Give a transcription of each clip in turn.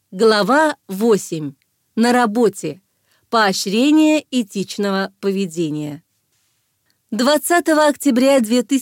Глава 8. На работе. Поощрение этичного поведения. 20 октября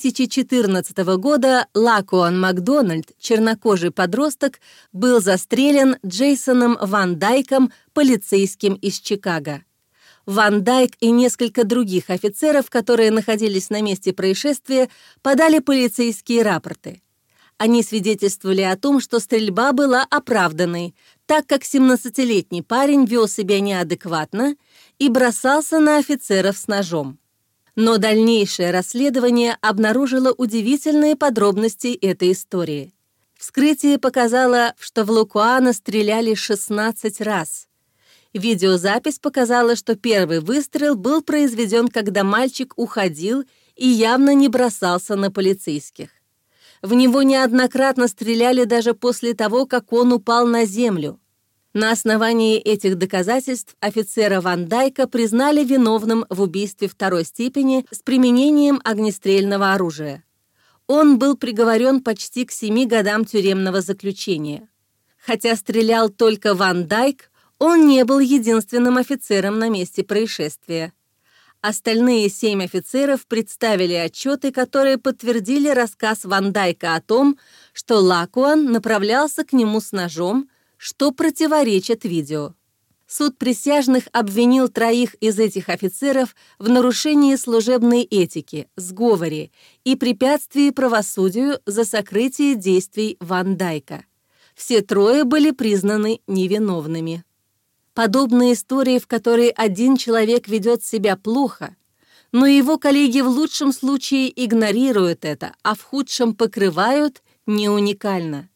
2014 года Лакуан Макдональд, чернокожий подросток, был застрелен Джейсоном Ван Дайком, полицейским из Чикаго. Ван Дайк и несколько других офицеров, которые находились на месте происшествия, подали полицейские рапорты. Они свидетельствовали о том, что стрельба была оправданной, так как 17-летний парень вел себя неадекватно и бросался на офицеров с ножом. Но дальнейшее расследование обнаружило удивительные подробности этой истории. Вскрытие показало, что в Лакуана стреляли 16 раз. Видеозапись показала, что первый выстрел был произведен, когда мальчик уходил и явно не бросался на полицейских. В него неоднократно стреляли даже после того, как он упал на землю. На основании этих доказательств офицера Ван Дайка признали виновным в убийстве второй степени с применением огнестрельного оружия. Он был приговорен почти к 7 годам тюремного заключения. Хотя стрелял только Ван Дайк, он не был единственным офицером на месте происшествия. Остальные 7 офицеров представили отчеты, которые подтвердили рассказ Ван Дайка о том, что Лакуан направлялся к нему с ножом, что противоречит видео. Суд присяжных обвинил 3 из этих офицеров в нарушении служебной этики, сговоре и препятствии правосудию за сокрытие действий Ван Дайка. Все 3 были признаны невиновными. Подобные истории, в которой один человек ведет себя плохо, но его коллеги в лучшем случае игнорируют это, а в худшем покрывают, не уникально.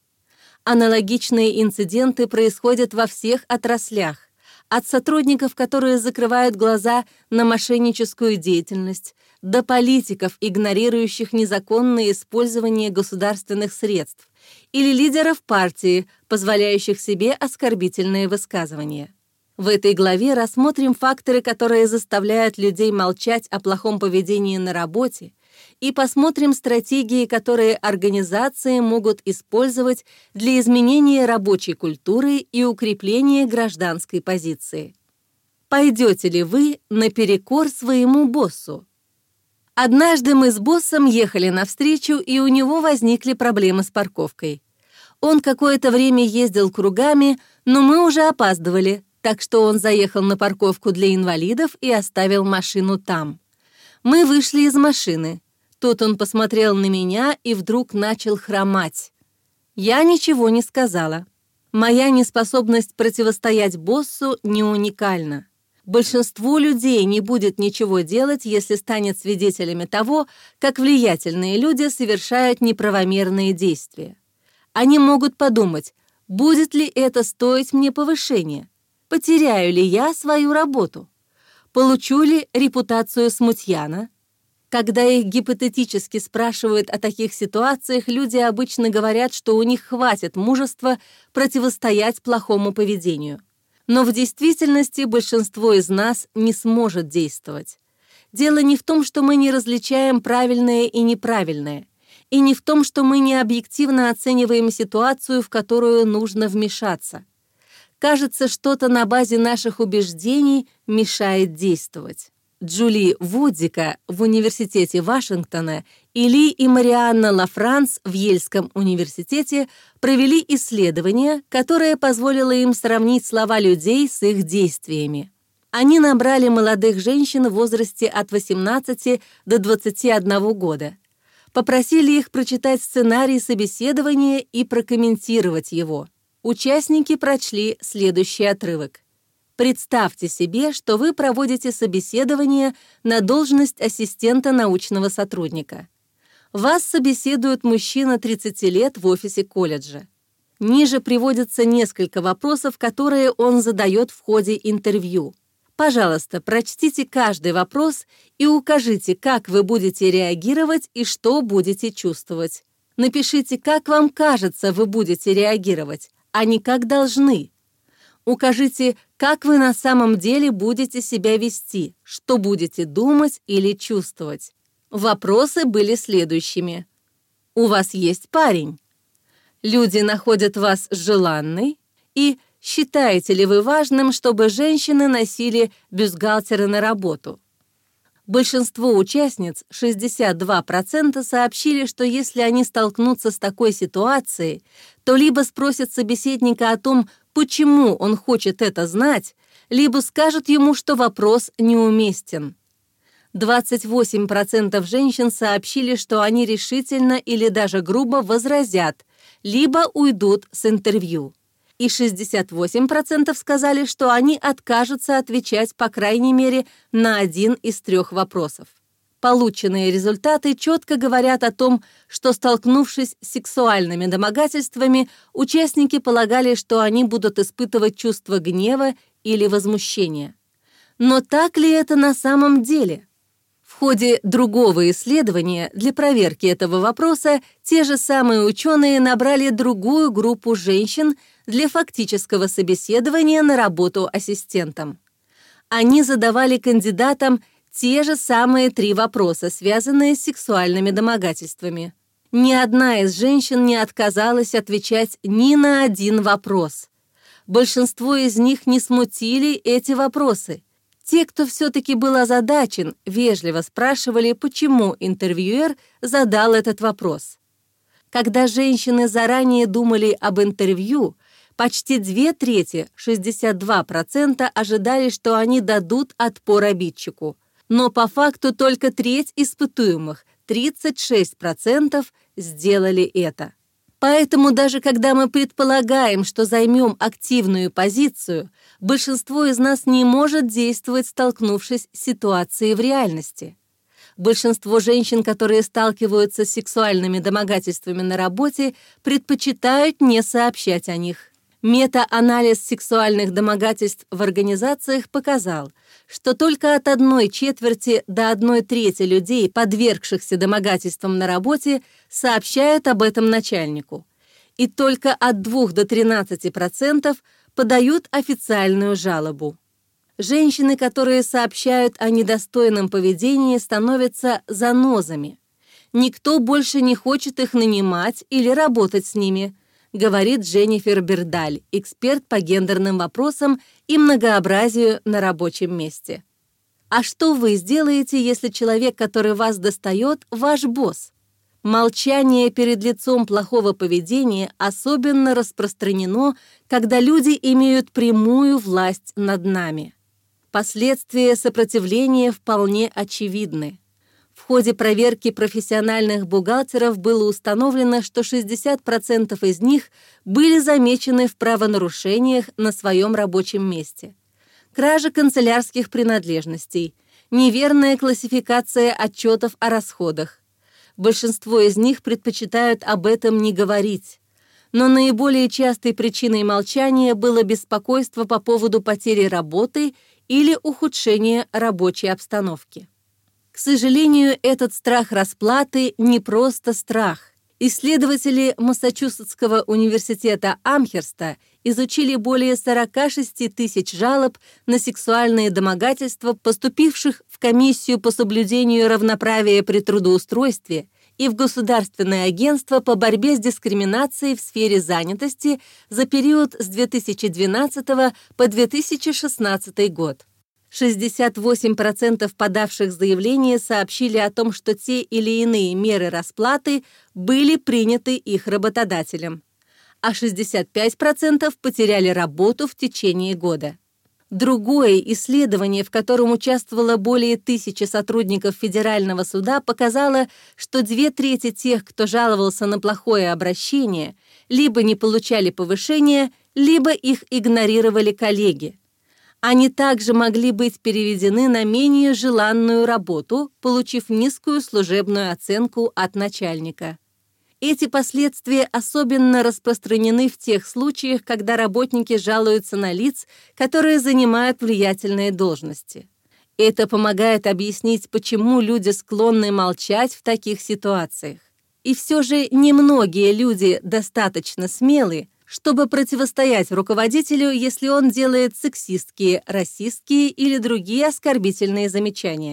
Аналогичные инциденты происходят во всех отраслях, от сотрудников, которые закрывают глаза на мошенническую деятельность, до политиков, игнорирующих незаконное использование государственных средств, или лидеров партии, позволяющих себе оскорбительные высказывания. В этой главе рассмотрим факторы, которые заставляют людей молчать о плохом поведении на работе, и посмотрим стратегии, которые организации могут использовать для изменения рабочей культуры и укрепления гражданской позиции. Пойдете ли вы наперекор своему боссу? Однажды мы с боссом ехали навстречу, и у него возникли проблемы с парковкой. Он какое-то время ездил кругами, но мы уже опаздывали, так что он заехал на парковку для инвалидов и оставил машину там. Мы вышли из машины. Тут он посмотрел на меня и вдруг начал хромать. Я ничего не сказала. Моя неспособность противостоять боссу не уникальна. Большинству людей не будет ничего делать, если станет свидетелями того, как влиятельные люди совершают неправомерные действия. Они могут подумать, будет ли это стоить мне повышения? Потеряю ли я свою работу? Получу ли репутацию смутьяна? Когда их гипотетически спрашивают о таких ситуациях, люди обычно говорят, что у них хватит мужества противостоять плохому поведению. Но в действительности большинство из нас не сможет действовать. Дело не в том, что мы не различаем правильное и неправильное, и не в том, что мы не объективно оцениваем ситуацию, в которую нужно вмешаться. Кажется, что-то на базе наших убеждений мешает действовать. Джули Вудзика в Университете Вашингтона и Ли и Марианна Лафранс в Йельском университете провели исследование, которое позволило им сравнить слова людей с их действиями. Они набрали молодых женщин в возрасте от 18 до 21 года. Попросили их прочитать сценарий собеседования и прокомментировать его. Участники прочли следующий отрывок. Представьте себе, что вы проводите собеседование на должность ассистента научного сотрудника. Вас собеседует мужчина 30 лет в офисе колледжа. Ниже приводятся несколько вопросов, которые он задает в ходе интервью. Пожалуйста, прочтите каждый вопрос и укажите, как вы будете реагировать и что будете чувствовать. Напишите, как вам кажется, вы будете реагировать, а не как должны. Укажите, как вы на самом деле будете себя вести, что будете думать или чувствовать. Вопросы были следующими. У вас есть парень? Люди находят вас желанной? И Считаете ли вы важным, чтобы женщины носили бюстгальтеры на работу? Большинство участниц, 62%, сообщили, что если они столкнутся с такой ситуацией, то либо спросят собеседника о том, почему он хочет это знать, либо скажут ему, что вопрос неуместен. 28% женщин сообщили, что они решительно или даже грубо возразят, либо уйдут с интервью. И 68% сказали, что они откажутся отвечать, по крайней мере, на один из 3 вопросов. Полученные результаты четко говорят о том, что, столкнувшись с сексуальными домогательствами, участники полагали, что они будут испытывать чувство гнева или возмущения. Но так ли это на самом деле? В ходе другого исследования для проверки этого вопроса те же самые ученые набрали другую группу женщин для фактического собеседования на работу ассистентом. Они задавали кандидатам те же самые 3 вопроса, связанные с сексуальными домогательствами. Ни одна из женщин не отказалась отвечать ни на один вопрос. Большинство из них не смутили эти вопросы. Те, кто все-таки был озадачен, вежливо спрашивали, почему интервьюер задал этот вопрос. Когда женщины заранее думали об интервью, почти 2/3, 62%, ожидали, что они дадут отпор обидчику. Но по факту только треть испытуемых, 36%, сделали это. Поэтому даже когда мы предполагаем, что займем активную позицию, большинство из нас не может действовать, столкнувшись с ситуацией в реальности. Большинство женщин, которые сталкиваются с сексуальными домогательствами на работе, предпочитают не сообщать о них. Мета-анализ сексуальных домогательств в организациях показал, что только от 1/4 до 1/3 людей, подвергшихся домогательствам на работе, сообщают об этом начальнику, и только от 2 до 13% подают официальную жалобу. Женщины, которые сообщают о недостойном поведении, становятся занозами. Никто больше не хочет их нанимать или работать с ними, говорит Дженнифер Бердаль, эксперт по гендерным вопросам и многообразию на рабочем месте. А что вы сделаете, если человек, который вас достает, ваш босс? Молчание перед лицом плохого поведения особенно распространено, когда люди имеют прямую власть над нами. Последствия сопротивления вполне очевидны. В ходе проверки профессиональных бухгалтеров было установлено, что 60% из них были замечены в правонарушениях на своем рабочем месте. Кража канцелярских принадлежностей, неверная классификация отчетов о расходах. Большинство из них предпочитают об этом не говорить. Но наиболее частой причиной молчания было беспокойство по поводу потери работы или ухудшения рабочей обстановки. К сожалению, этот страх расплаты не просто страх. Исследователи Массачусетского университета Амхерста изучили более 46 тысяч жалоб на сексуальные домогательства, поступивших в Комиссию по соблюдению равноправия при трудоустройстве и в Государственное агентство по борьбе с дискриминацией в сфере занятости за период с 2012 по 2016 год. 68% подавших заявления сообщили о том, что те или иные меры расплаты были приняты их работодателем, а 65% потеряли работу в течение года. Другое исследование, в котором участвовало более 1000 сотрудников федерального суда, показало, что 2/3 тех, кто жаловался на плохое обращение, либо не получали повышения, либо их игнорировали коллеги. Они также могли быть переведены на менее желанную работу, получив низкую служебную оценку от начальника. Эти последствия особенно распространены в тех случаях, когда работники жалуются на лиц, которые занимают влиятельные должности. Это помогает объяснить, почему люди склонны молчать в таких ситуациях. И все же немногие люди достаточно смелы, чтобы противостоять руководителю, если он делает сексистские, расистские или другие оскорбительные замечания.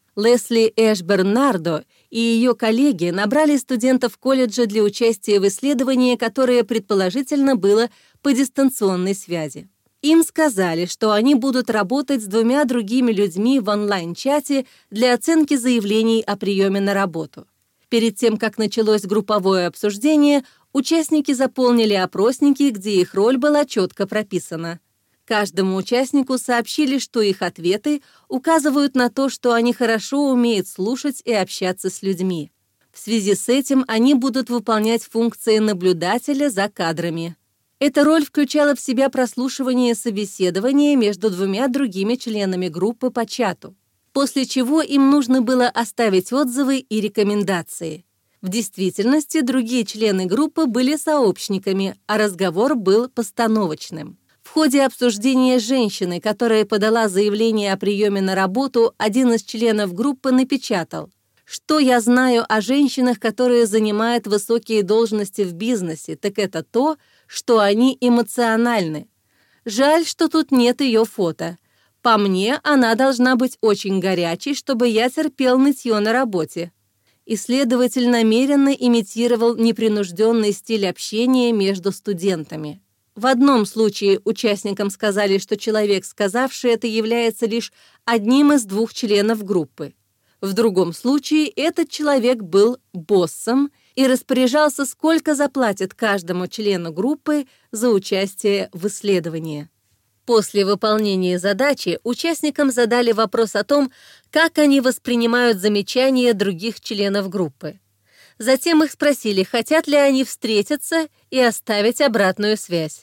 Лесли Эш-Бернардо и ее коллеги набрали студентов колледжа для участия в исследовании, которое предположительно было по дистанционной связи. Им сказали, что они будут работать с 2 другими людьми в онлайн-чате для оценки заявлений о приеме на работу. Перед тем, как началось групповое обсуждение, участники заполнили опросники, где их роль была четко прописана. Каждому участнику сообщили, что их ответы указывают на то, что они хорошо умеют слушать и общаться с людьми. В связи с этим они будут выполнять функции наблюдателя за кадрами. Эта роль включала в себя прослушивание собеседования между 2 другими членами группы по чату, после чего им нужно было оставить отзывы и рекомендации. В действительности другие члены группы были сообщниками, а разговор был постановочным. В ходе обсуждения женщины, которая подала заявление о приеме на работу, один из членов группы напечатал: «Что я знаю о женщинах, которые занимают высокие должности в бизнесе, так это то, что они эмоциональны. Жаль, что тут нет ее фото. По мне, она должна быть очень горячей, чтобы я терпел нытье на работе». Исследователь намеренно имитировал непринужденный стиль общения между студентами. В одном случае участникам сказали, что человек, сказавший это, является лишь одним из 2 членов группы. В другом случае этот человек был боссом и распоряжался, сколько заплатят каждому члену группы за участие в исследовании. После выполнения задачи участникам задали вопрос о том, как они воспринимают замечания других членов группы. Затем их спросили, хотят ли они встретиться и оставить обратную связь.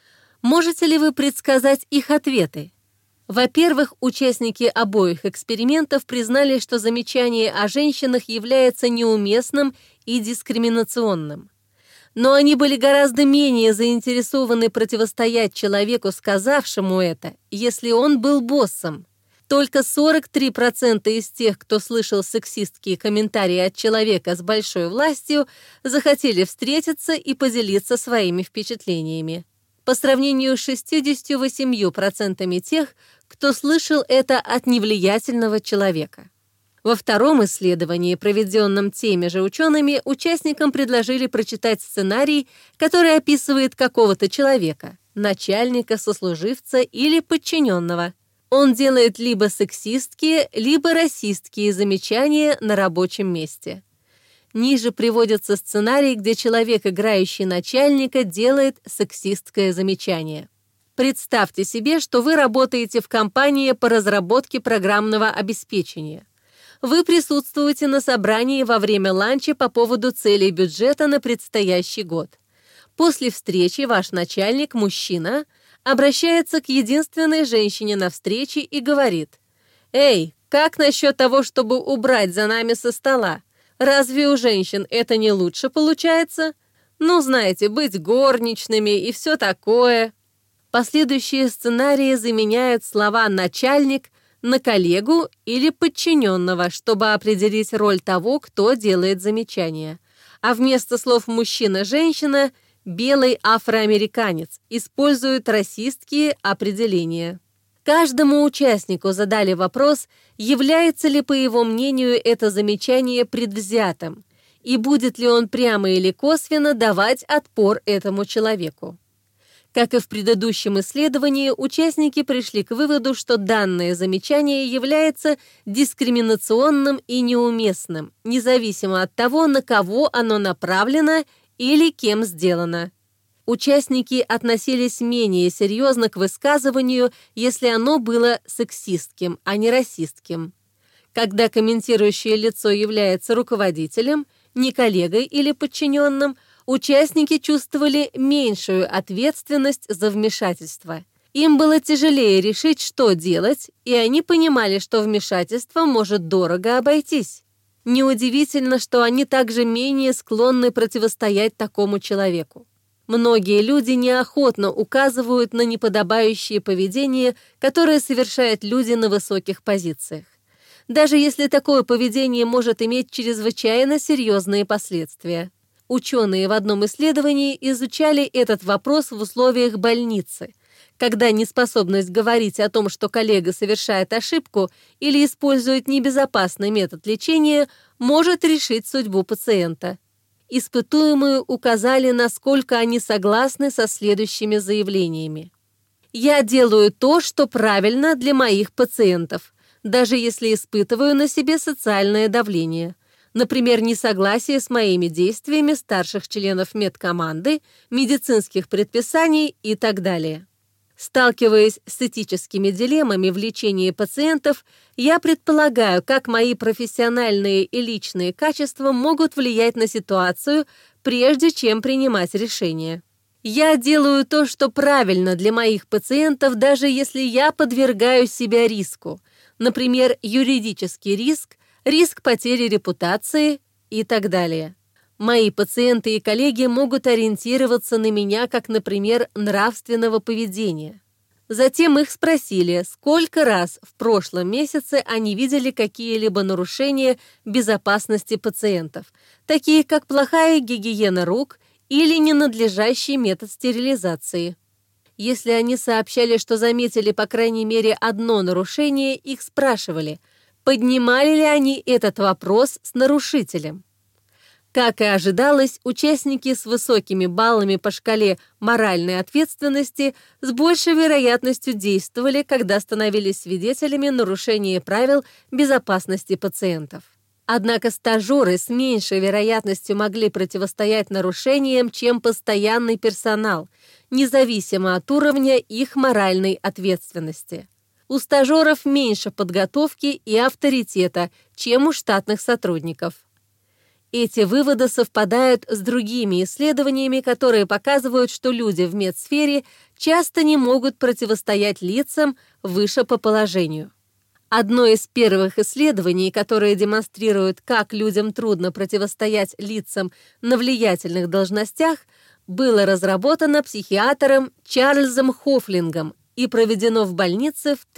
Можете ли вы предсказать их ответы? Во-первых, участники обоих экспериментов признали, что замечание о женщинах является неуместным и дискриминационным. Но они были гораздо менее заинтересованы противостоять человеку, сказавшему это, если он был боссом. Только 43% из тех, кто слышал сексистские комментарии от человека с большой властью, захотели встретиться и поделиться своими впечатлениями, по сравнению с 68% тех, кто слышал это от невлиятельного человека. Во втором исследовании, проведенном теми же учеными, участникам предложили прочитать сценарий, который описывает какого-то человека, начальника, сослуживца или подчиненного. Он делает либо сексистские, либо расистские замечания на рабочем месте. Ниже приводится сценарий, где человек, играющий начальника, делает сексистское замечание. Представьте себе, что вы работаете в компании по разработке программного обеспечения. Вы присутствуете на собрании во время ланча по поводу целей бюджета на предстоящий год. После встречи ваш начальник, мужчина, обращается к единственной женщине на встрече и говорит: «Эй, как насчет того, чтобы убрать за нами со стола? Разве у женщин это не лучше получается? Ну, знаете, быть горничными и все такое». Последующие сценарии заменяют слова «начальник» на коллегу или подчиненного, чтобы определить роль того, кто делает замечания. А вместо слов «мужчина-женщина» белый афроамериканец используют расистские определения. Каждому участнику задали вопрос, является ли, по его мнению, это замечание предвзятым, и будет ли он прямо или косвенно давать отпор этому человеку. Как и в предыдущем исследовании, участники пришли к выводу, что данное замечание является дискриминационным и неуместным, независимо от того, на кого оно направлено или кем сделано. Участники относились менее серьезно к высказыванию, если оно было сексистским, а не расистским. Когда комментирующее лицо является руководителем, не коллегой или подчиненным, участники чувствовали меньшую ответственность за вмешательство. Им было тяжелее решить, что делать, и они понимали, что вмешательство может дорого обойтись. Неудивительно, что они также менее склонны противостоять такому человеку. Многие люди неохотно указывают на неподобающее поведение, которое совершают люди на высоких позициях, даже если такое поведение может иметь чрезвычайно серьезные последствия. Ученые в одном исследовании изучали этот вопрос в условиях больницы, когда неспособность говорить о том, что коллега совершает ошибку или использует небезопасный метод лечения, может решить судьбу пациента. Испытуемые указали, насколько они согласны со следующими заявлениями. «Я делаю то, что правильно для моих пациентов, даже если испытываю на себе социальное давление. Например, несогласие с моими действиями старших членов медкоманды, медицинских предписаний и так далее». Сталкиваясь с этическими дилеммами в лечении пациентов, я предполагаю, как мои профессиональные и личные качества могут влиять на ситуацию, прежде чем принимать решения. Я делаю то, что правильно для моих пациентов, даже если я подвергаю себя риску. Например, юридический риск, риск потери репутации и так далее. Мои пациенты и коллеги могут ориентироваться на меня как, например, нравственного поведения. Затем их спросили, сколько раз в прошлом месяце они видели какие-либо нарушения безопасности пациентов, такие как плохая гигиена рук или ненадлежащий метод стерилизации. Если они сообщали, что заметили по крайней мере одно нарушение, их спрашивали, поднимали ли они этот вопрос с нарушителем. Как и ожидалось, участники с высокими баллами по шкале моральной ответственности с большей вероятностью действовали, когда становились свидетелями нарушения правил безопасности пациентов. Однако стажеры с меньшей вероятностью могли противостоять нарушениям, чем постоянный персонал, независимо от уровня их моральной ответственности. У стажеров меньше подготовки и авторитета, чем у штатных сотрудников. Эти выводы совпадают с другими исследованиями, которые показывают, что люди в медсфере часто не могут противостоять лицам выше по положению. Одно из первых исследований, которое демонстрирует, как людям трудно противостоять лицам на влиятельных должностях, было разработано психиатром Чарльзом Хофлингом и проведено в больнице в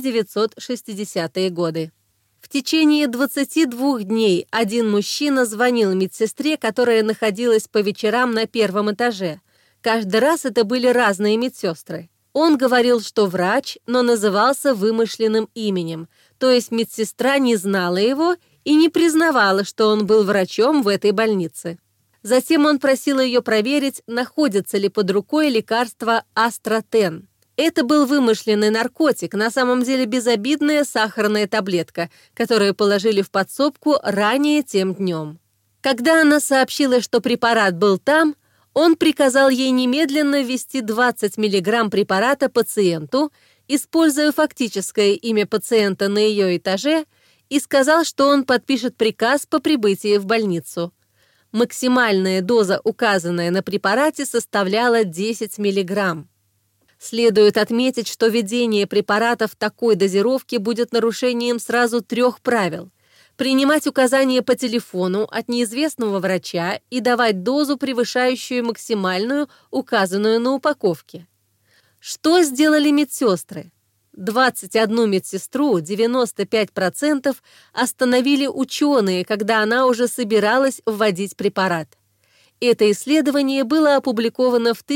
1960-е годы. В течение 22 дней один мужчина звонил медсестре, которая находилась по вечерам на первом этаже. Каждый раз это были разные медсестры. Он говорил, что врач, но назывался вымышленным именем, то есть медсестра не знала его и не признавала, что он был врачом в этой больнице. Затем он просил ее проверить, находится ли под рукой лекарство Астратен. Это был вымышленный наркотик, на самом деле безобидная сахарная таблетка, которую положили в подсобку ранее тем днем. Когда она сообщила, что препарат был там, он приказал ей немедленно ввести 20 мг препарата пациенту, используя фактическое имя пациента на ее этаже, и сказал, что он подпишет приказ по прибытии в больницу. Максимальная доза, указанная на препарате, составляла 10 мг. Следует отметить, что введение препаратов такой дозировки будет нарушением сразу 3 правил: принимать указания по телефону от неизвестного врача и давать дозу, превышающую максимальную, указанную на упаковке. Что сделали медсестры? 21 медсестру, 95%, остановили ученые, когда она уже собиралась вводить препарат. Это исследование было опубликовано в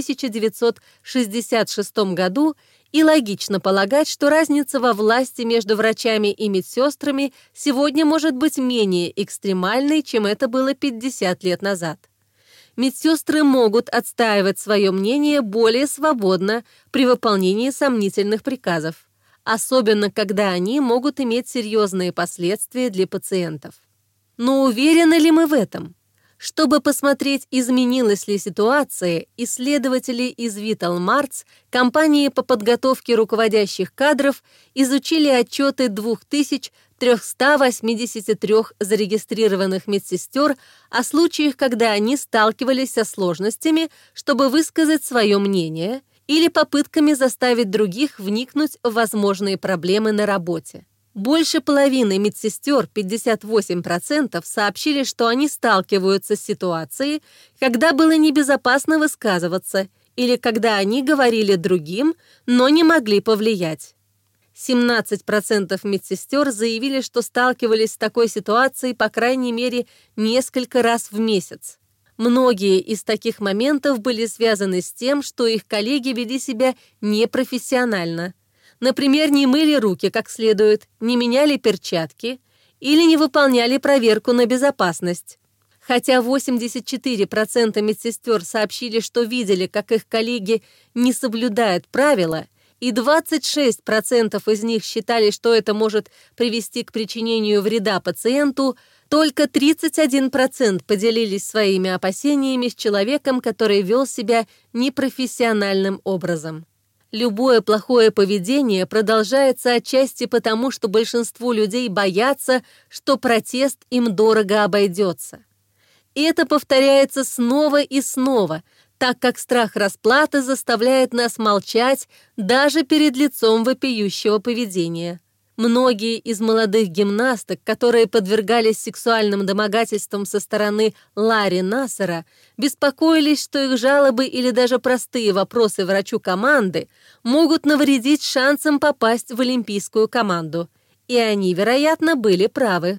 1966 году, и логично полагать, что разница во власти между врачами и медсестрами сегодня может быть менее экстремальной, чем это было 50 лет назад. Медсестры могут отстаивать свое мнение более свободно при выполнении сомнительных приказов, особенно когда они могут иметь серьезные последствия для пациентов. Но уверены ли мы в этом? Чтобы посмотреть, изменилась ли ситуация, исследователи из Vital Marts, компании по подготовке руководящих кадров, изучили отчеты 2383 зарегистрированных медсестер о случаях, когда они сталкивались со сложностями, чтобы высказать свое мнение, или попытками заставить других вникнуть в возможные проблемы на работе. Больше половины медсестер, 58%, сообщили, что они сталкиваются с ситуацией, когда было небезопасно высказываться или когда они говорили другим, но не могли повлиять. 17% медсестер заявили, что сталкивались с такой ситуацией по крайней мере несколько раз в месяц. Многие из таких моментов были связаны с тем, что их коллеги вели себя непрофессионально. Например, не мыли руки как следует, не меняли перчатки или не выполняли проверку на безопасность. Хотя 84% медсестер сообщили, что видели, как их коллеги не соблюдают правила, и 26% из них считали, что это может привести к причинению вреда пациенту, только 31% поделились своими опасениями с человеком, который вел себя непрофессиональным образом. Любое плохое поведение продолжается отчасти потому, что большинство людей боятся, что протест им дорого обойдется. И это повторяется снова и снова, так как страх расплаты заставляет нас молчать даже перед лицом вопиющего поведения. Многие из молодых гимнасток, которые подвергались сексуальным домогательствам со стороны Ларри Нассера, беспокоились, что их жалобы или даже простые вопросы врачу команды могут навредить шансам попасть в олимпийскую команду. И они, вероятно, были правы.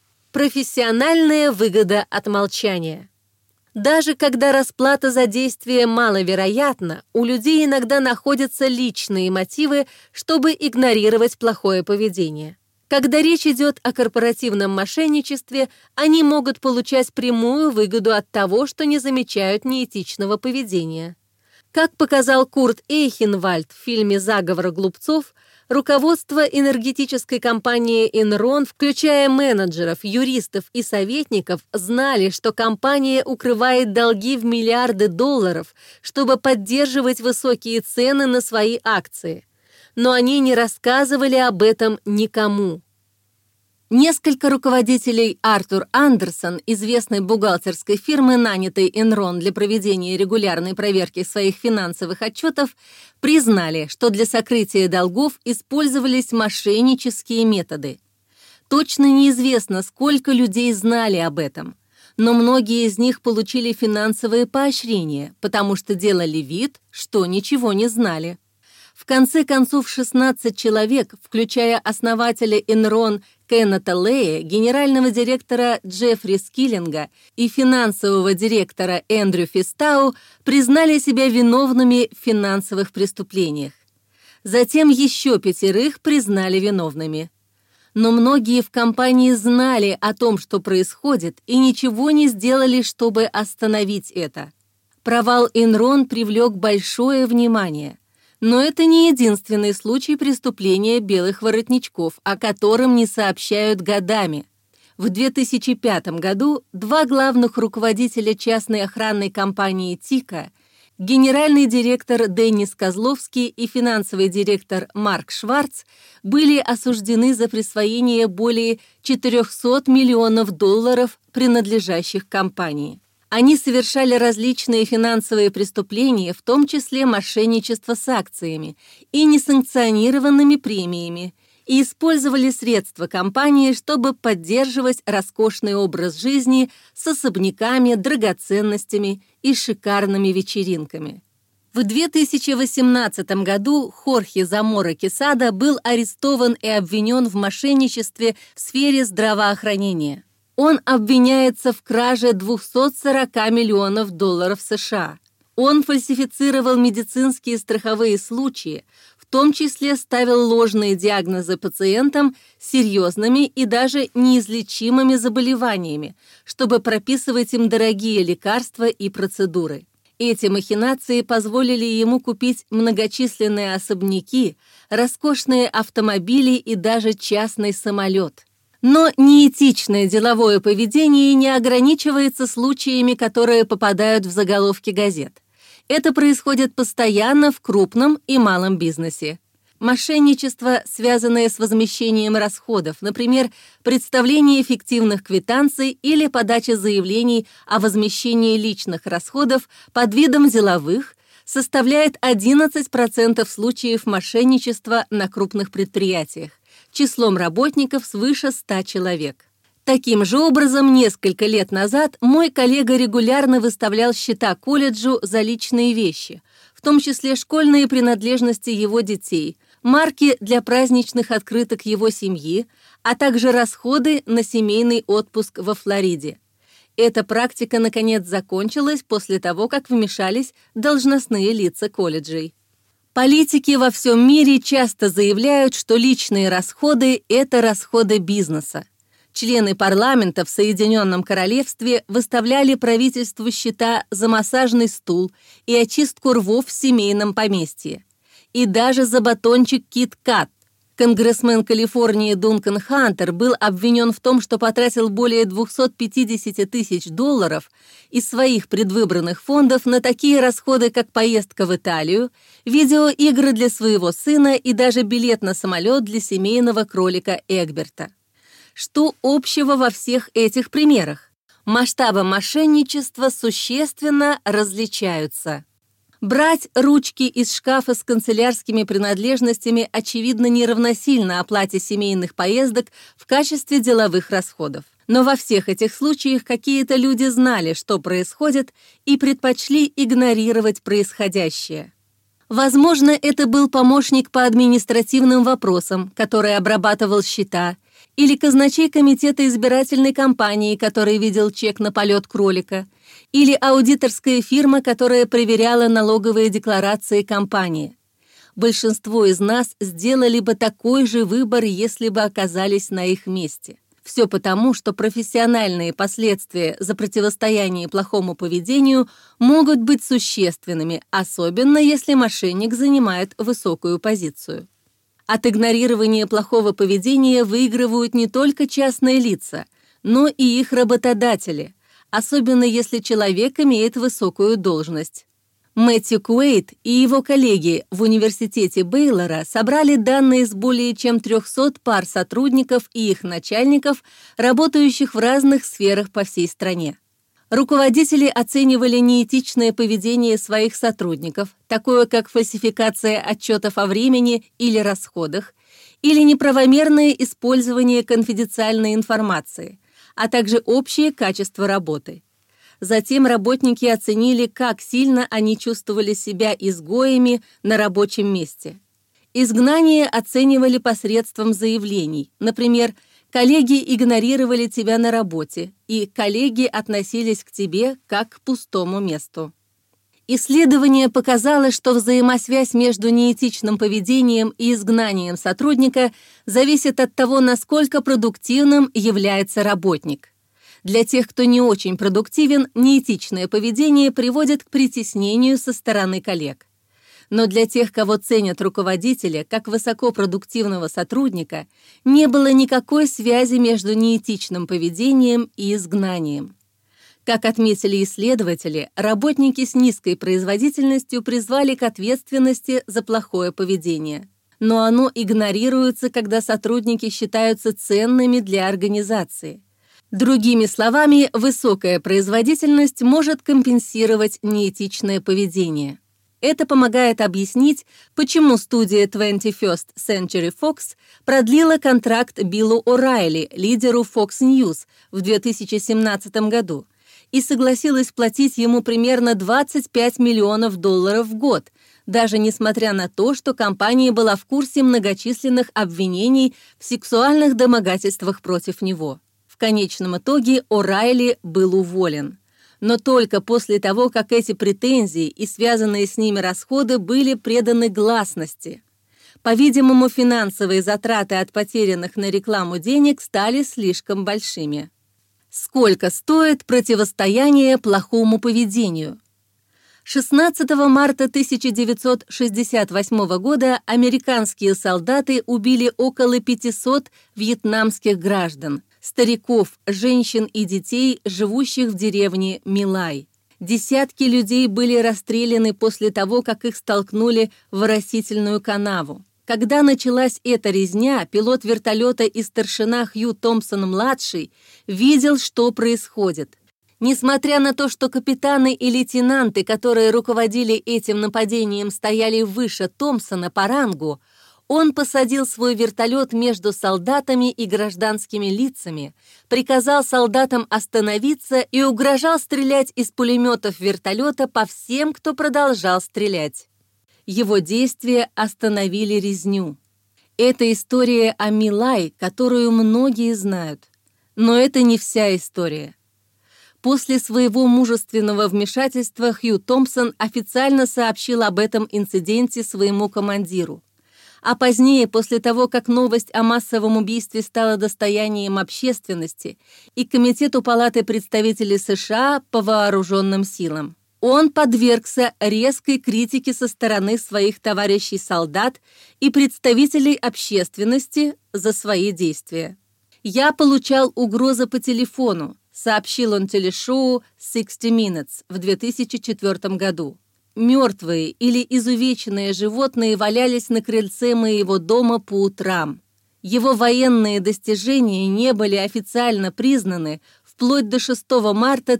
Профессиональная выгода от молчания. Даже когда расплата за действие маловероятна, у людей иногда находятся личные мотивы, чтобы игнорировать плохое поведение. Когда речь идет о корпоративном мошенничестве, они могут получать прямую выгоду от того, что не замечают неэтичного поведения. Как показал Курт Эйхенвальд в фильме «Заговор глупцов», руководство энергетической компании Enron, включая менеджеров, юристов и советников, знали, что компания укрывает долги в миллиарды долларов, чтобы поддерживать высокие цены на свои акции. Но они не рассказывали об этом никому. Несколько руководителей Артур Андерсон, известной бухгалтерской фирмы, нанятой Enron для проведения регулярной проверки своих финансовых отчетов, признали, что для сокрытия долгов использовались мошеннические методы. Точно неизвестно, сколько людей знали об этом, но многие из них получили финансовые поощрения, потому что делали вид, что ничего не знали. В конце концов, 16 человек, включая основателя Enron Кеннета Лея, генерального директора Джеффри Скиллинга и финансового директора Эндрю Фистау, признали себя виновными в финансовых преступлениях. Затем еще 5 признали виновными. Но многие в компании знали о том, что происходит, и ничего не сделали, чтобы остановить это. Провал Enron привлек большое внимание. Но это не единственный случай преступления белых воротничков, о котором не сообщают годами. В 2005 году 2 главных руководителя частной охранной компании «Тика», генеральный директор Деннис Козловский и финансовый директор Марк Шварц, были осуждены за присвоение более 400 миллионов долларов, принадлежащих компании. Они совершали различные финансовые преступления, в том числе мошенничество с акциями и несанкционированными премиями, и использовали средства компании, чтобы поддерживать роскошный образ жизни с особняками, драгоценностями и шикарными вечеринками. В 2018 году Хорхе Замора Кесада был арестован и обвинен в мошенничестве в сфере здравоохранения. Он обвиняется в краже 240 миллионов долларов США. Он фальсифицировал медицинские страховые случаи, в том числе ставил ложные диагнозы пациентам с серьезными и даже неизлечимыми заболеваниями, чтобы прописывать им дорогие лекарства и процедуры. Эти махинации позволили ему купить многочисленные особняки, роскошные автомобили и даже частный самолет. Но неэтичное деловое поведение не ограничивается случаями, которые попадают в заголовки газет. Это происходит постоянно в крупном и малом бизнесе. Мошенничество, связанное с возмещением расходов, например, представление фиктивных квитанций или подача заявлений о возмещении личных расходов под видом деловых, составляет 11% случаев мошенничества на крупных предприятиях, числом работников свыше 100 человек. Таким же образом, несколько лет назад мой коллега регулярно выставлял счета колледжу за личные вещи, в том числе школьные принадлежности его детей, марки для праздничных открыток его семьи, а также расходы на семейный отпуск во Флориде. Эта практика, наконец, закончилась после того, как вмешались должностные лица колледжей. Политики во всем мире часто заявляют, что личные расходы – это расходы бизнеса. Члены парламента в Соединенном Королевстве выставляли правительству счета за массажный стул и очистку рвов в семейном поместье. И даже за батончик Кит-Кат. Конгрессмен Калифорнии Дункан Хантер был обвинен в том, что потратил более 250 тысяч долларов из своих предвыборных фондов на такие расходы, как поездка в Италию, видеоигры для своего сына и даже билет на самолет для семейного кролика Эгберта. Что общего во всех этих примерах? Масштабы мошенничества существенно различаются. Брать ручки из шкафа с канцелярскими принадлежностями очевидно не равносильно оплате семейных поездок в качестве деловых расходов. Но во всех этих случаях какие-то люди знали, что происходит, и предпочли игнорировать происходящее. Возможно, это был помощник по административным вопросам, который обрабатывал счета, или казначей комитета избирательной кампании, который видел чек на полет кролика, или аудиторская фирма, которая проверяла налоговые декларации компании. Большинство из нас сделали бы такой же выбор, если бы оказались на их месте. Все потому, что профессиональные последствия за противостояние плохому поведению могут быть существенными, особенно если мошенник занимает высокую позицию. От игнорирования плохого поведения выигрывают не только частные лица, но и их работодатели, особенно если человек имеет высокую должность. Мэтью Куэйт и его коллеги в университете Бейлора собрали данные с более чем 300 пар сотрудников и их начальников, работающих в разных сферах по всей стране. Руководители оценивали неэтичное поведение своих сотрудников, такое как фальсификация отчетов о времени или расходах, или неправомерное использование конфиденциальной информации, а также общее качество работы. Затем работники оценили, как сильно они чувствовали себя изгоями на рабочем месте. Изгнание оценивали посредством заявлений. Например, коллеги игнорировали тебя на работе, и коллеги относились к тебе как к пустому месту. Исследование показало, что взаимосвязь между неэтичным поведением и изгнанием сотрудника зависит от того, насколько продуктивным является работник. Для тех, кто не очень продуктивен, неэтичное поведение приводит к притеснению со стороны коллег. Но для тех, кого ценят руководители как высокопродуктивного сотрудника, не было никакой связи между неэтичным поведением и изгнанием. Как отметили исследователи, работники с низкой производительностью призвали к ответственности за плохое поведение. Но оно игнорируется, когда сотрудники считаются ценными для организации. Другими словами, высокая производительность может компенсировать неэтичное поведение. Это помогает объяснить, почему студия 21st Century Fox продлила контракт Биллу О'Райли, лидеру Fox News, в 2017 году и согласилась платить ему примерно $25 миллионов в год, даже несмотря на то, что компания была в курсе многочисленных обвинений в сексуальных домогательствах против него. В конечном итоге О'Райли был уволен. Но только после того, как эти претензии и связанные с ними расходы были преданы гласности. По-видимому, финансовые затраты от потерянных на рекламу денег стали слишком большими. Сколько стоит противостояние плохому поведению? 16 марта 1968 года американские солдаты убили около 500 вьетнамских граждан, стариков, женщин и детей, живущих в деревне Милай. Десятки людей были расстреляны после того, как их столкнули в оросительную канаву. Когда началась эта резня, пилот вертолета и старшина Хью Томпсон-младший видел, что происходит. Несмотря на то, что капитаны и лейтенанты, которые руководили этим нападением, стояли выше Томпсона по рангу, он посадил свой вертолет между солдатами и гражданскими лицами, приказал солдатам остановиться и угрожал стрелять из пулеметов вертолета по всем, кто продолжал стрелять. Его действия остановили резню. Это история о Милай, которую многие знают. Но это не вся история. После своего мужественного вмешательства Хью Томпсон официально сообщил об этом инциденте своему командиру. А позднее, после того, как новость о массовом убийстве стала достоянием общественности и Комитету Палаты представителей США по вооруженным силам, он подвергся резкой критике со стороны своих товарищей-солдат и представителей общественности за свои действия. «Я получал угрозы по телефону», сообщил он телешоу «60 Minutes» в 2004 году. Мертвые или изувеченные животные валялись на крыльце моего дома по утрам. Его военные достижения не были официально признаны вплоть до 6 марта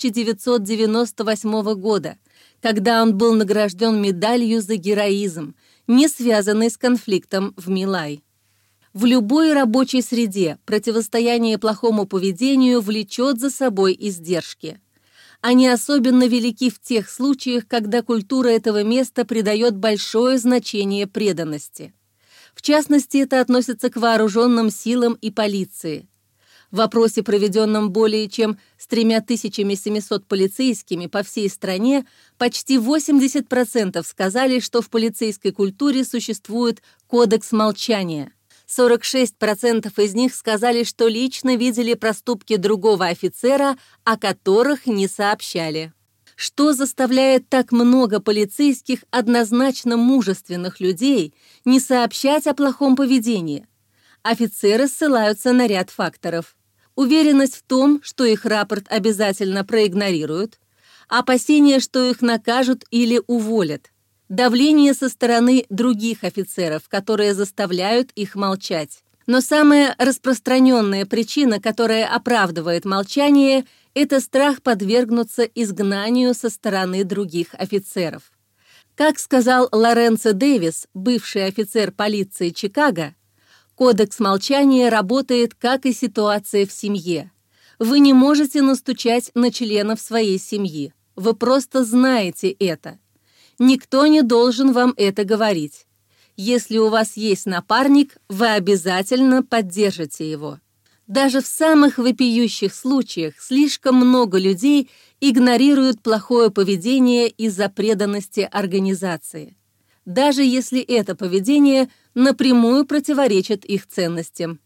1998 года, когда он был награжден медалью за героизм, не связанный с конфликтом в Милай. В любой рабочей среде противостояние плохому поведению влечет за собой издержки. Они особенно велики в тех случаях, когда культура этого места придает большое значение преданности. В частности, это относится к вооруженным силам и полиции. В опросе, проведенном более чем с 3700 полицейскими по всей стране, почти 80% сказали, что в полицейской культуре существует кодекс молчания. 46% из них сказали, что лично видели проступки другого офицера, о которых не сообщали. Что заставляет так много полицейских однозначно мужественных людей не сообщать о плохом поведении? Офицеры ссылаются на ряд факторов. Уверенность в том, что их рапорт обязательно проигнорируют, опасение, что их накажут или уволят, давление со стороны других офицеров, которые заставляют их молчать. Но самая распространенная причина, которая оправдывает молчание, это страх подвергнуться изгнанию со стороны других офицеров. Как сказал Лоренцо Дэвис, бывший офицер полиции Чикаго, кодекс молчания работает, как и ситуация в семье. Вы не можете настучать на членов своей семьи. Вы просто знаете это. Никто не должен вам это говорить. Если у вас есть напарник, вы обязательно поддержите его. Даже в самых вопиющих случаях слишком много людей игнорируют плохое поведение из-за преданности организации, даже если это поведение напрямую противоречит их ценностям.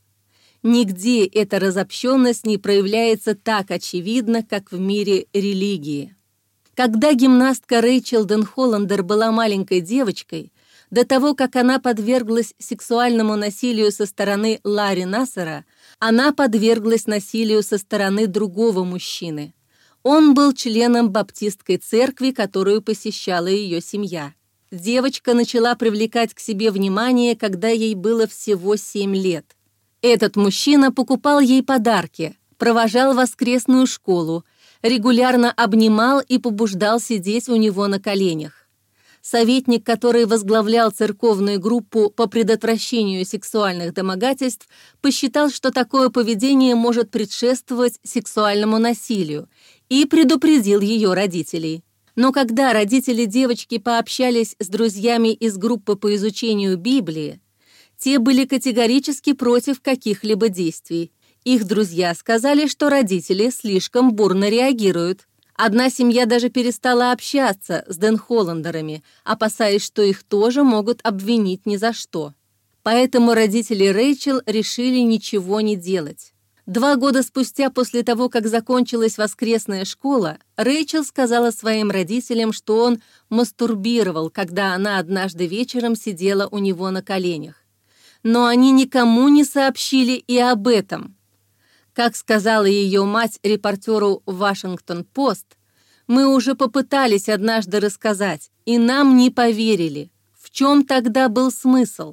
Нигде эта разобщенность не проявляется так очевидно, как в мире религии. Когда гимнастка Рэйчел Денхолландер была маленькой девочкой, до того, как она подверглась сексуальному насилию со стороны Ларри Нассера, она подверглась насилию со стороны другого мужчины. Он был членом баптистской церкви, которую посещала ее семья. Девочка начала привлекать к себе внимание, когда ей было всего 7 лет. Этот мужчина покупал ей подарки, провожал в воскресную школу, регулярно обнимал и побуждал сидеть у него на коленях. Советник, который возглавлял церковную группу по предотвращению сексуальных домогательств, посчитал, что такое поведение может предшествовать сексуальному насилию, и предупредил ее родителей. Но когда родители девочки пообщались с друзьями из группы по изучению Библии, те были категорически против каких-либо действий. Их друзья сказали, что родители слишком бурно реагируют. Одна семья даже перестала общаться с Денхолландерами, опасаясь, что их тоже могут обвинить ни за что. Поэтому родители Рэйчел решили ничего не делать. 2 года спустя, после того, как закончилась воскресная школа, Рэйчел сказала своим родителям, что он мастурбировал, когда она однажды вечером сидела у него на коленях. Но они никому не сообщили и об этом. Как сказала ее мать репортеру «Вашингтон-Пост», «Мы уже попытались однажды рассказать, и нам не поверили. В чем тогда был смысл?»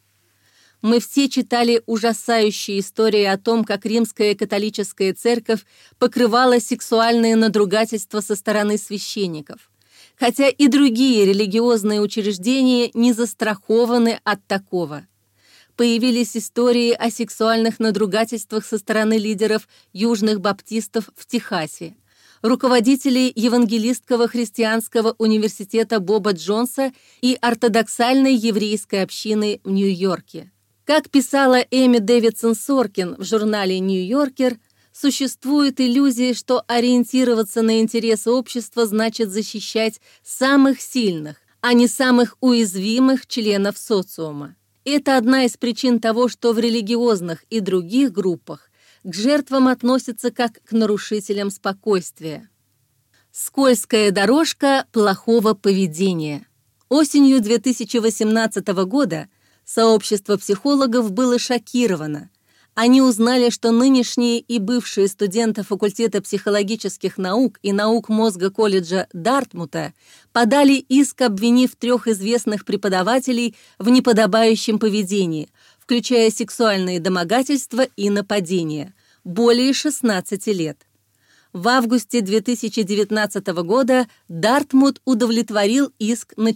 Мы все читали ужасающие истории о том, как римская католическая церковь покрывала сексуальные надругательства со стороны священников, хотя и другие религиозные учреждения не застрахованы от такого. Появились истории о сексуальных надругательствах со стороны лидеров южных баптистов в Техасе, руководителей Евангелистского христианского университета Боба Джонса и ортодоксальной еврейской общины в Нью-Йорке. Как писала Эми Дэвидсон Соркин в журнале «Нью-Йоркер», Существует иллюзия, что ориентироваться на интересы общества значит защищать самых сильных, а не самых уязвимых членов социума. Это одна из причин того, что в религиозных и других группах к жертвам относятся как к нарушителям спокойствия. Скользкая дорожка плохого поведения. Осенью 2018 года сообщество психологов было шокировано. Они узнали, что нынешние и бывшие студенты факультета психологических наук и наук мозга колледжа Дартмута подали иск, обвинив 3 известных преподавателей в неподобающем поведении, включая сексуальные домогательства и нападения, более 16 лет. В августе 2019 года Дартмут удовлетворил иск на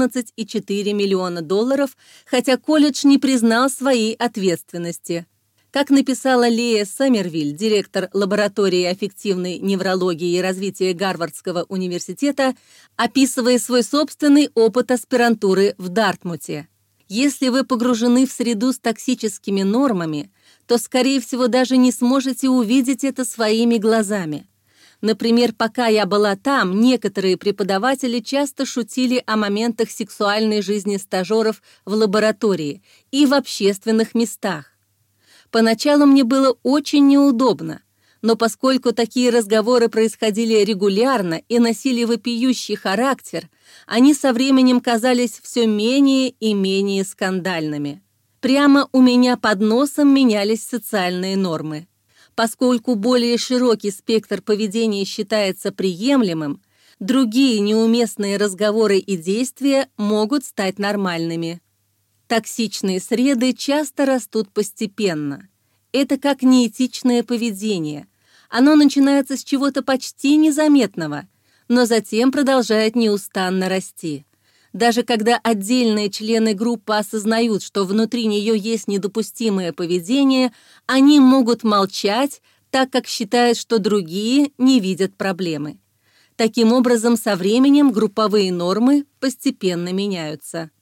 $14,4 миллиона, хотя колледж не признал своей ответственности. Как написала Лея Саммервиль, директор лаборатории аффективной неврологии и развития Гарвардского университета, описывая свой собственный опыт аспирантуры в Дартмуте. Если вы погружены в среду с токсическими нормами, то, скорее всего, даже не сможете увидеть это своими глазами. Например, пока я была там, некоторые преподаватели часто шутили о моментах сексуальной жизни стажеров в лаборатории и в общественных местах. Поначалу мне было очень неудобно, но поскольку такие разговоры происходили регулярно и носили вопиющий характер, они со временем казались все менее и менее скандальными. Прямо у меня под носом менялись социальные нормы. Поскольку более широкий спектр поведения считается приемлемым, другие неуместные разговоры и действия могут стать нормальными. Токсичные среды часто растут постепенно. Это как неэтичное поведение. Оно начинается с чего-то почти незаметного, но затем продолжает неустанно расти. Даже когда отдельные члены группы осознают, что внутри нее есть недопустимое поведение, они могут молчать, так как считают, что другие не видят проблемы. Таким образом, со временем групповые нормы постепенно меняются.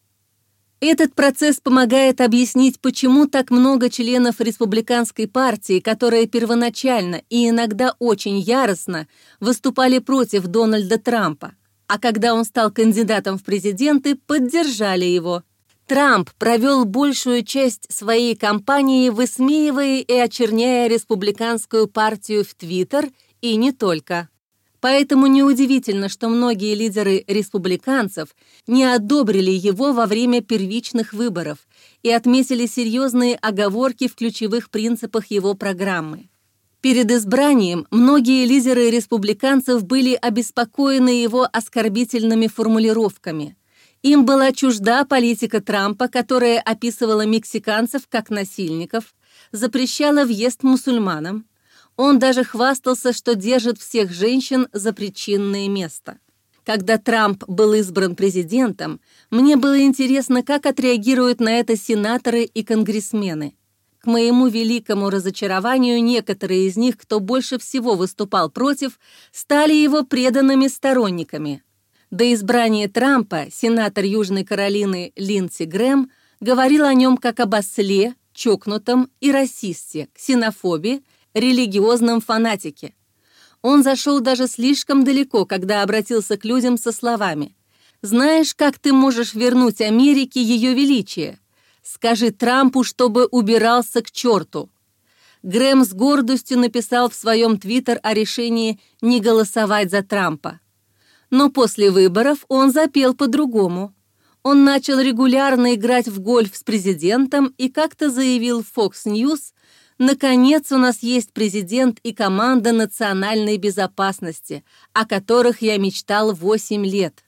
Этот процесс помогает объяснить, почему так много членов республиканской партии, которые первоначально и иногда очень яростно выступали против Дональда Трампа, а когда он стал кандидатом в президенты, поддержали его. Трамп провел большую часть своей кампании, высмеивая и очерняя республиканскую партию в Твиттер, и не только. Поэтому неудивительно, что многие лидеры республиканцев не одобрили его во время первичных выборов и отметили серьезные оговорки в ключевых принципах его программы. Перед избранием многие лидеры республиканцев были обеспокоены его оскорбительными формулировками. Им была чужда политика Трампа, которая описывала мексиканцев как насильников, запрещала въезд мусульманам. Он даже хвастался, что держит всех женщин за причинное место. Когда Трамп был избран президентом, мне было интересно, как отреагируют на это сенаторы и конгрессмены. К моему великому разочарованию, некоторые из них, кто больше всего выступал против, стали его преданными сторонниками. До избрания Трампа сенатор Южной Каролины Линдси Грэм говорил о нем как об осле, чокнутом и расисте, ксенофобе, религиозном фанатике. Он зашел даже слишком далеко, когда обратился к людям со словами: «Знаешь, как ты можешь вернуть Америке ее величие? Скажи Трампу, чтобы убирался к черту». Грэм с гордостью написал в своем твиттер о решении не голосовать за Трампа. Но после выборов он запел по-другому. Он начал регулярно играть в гольф с президентом и как-то заявил в Fox News: «Наконец у нас есть президент и команда национальной безопасности, о которых я мечтал 8 лет».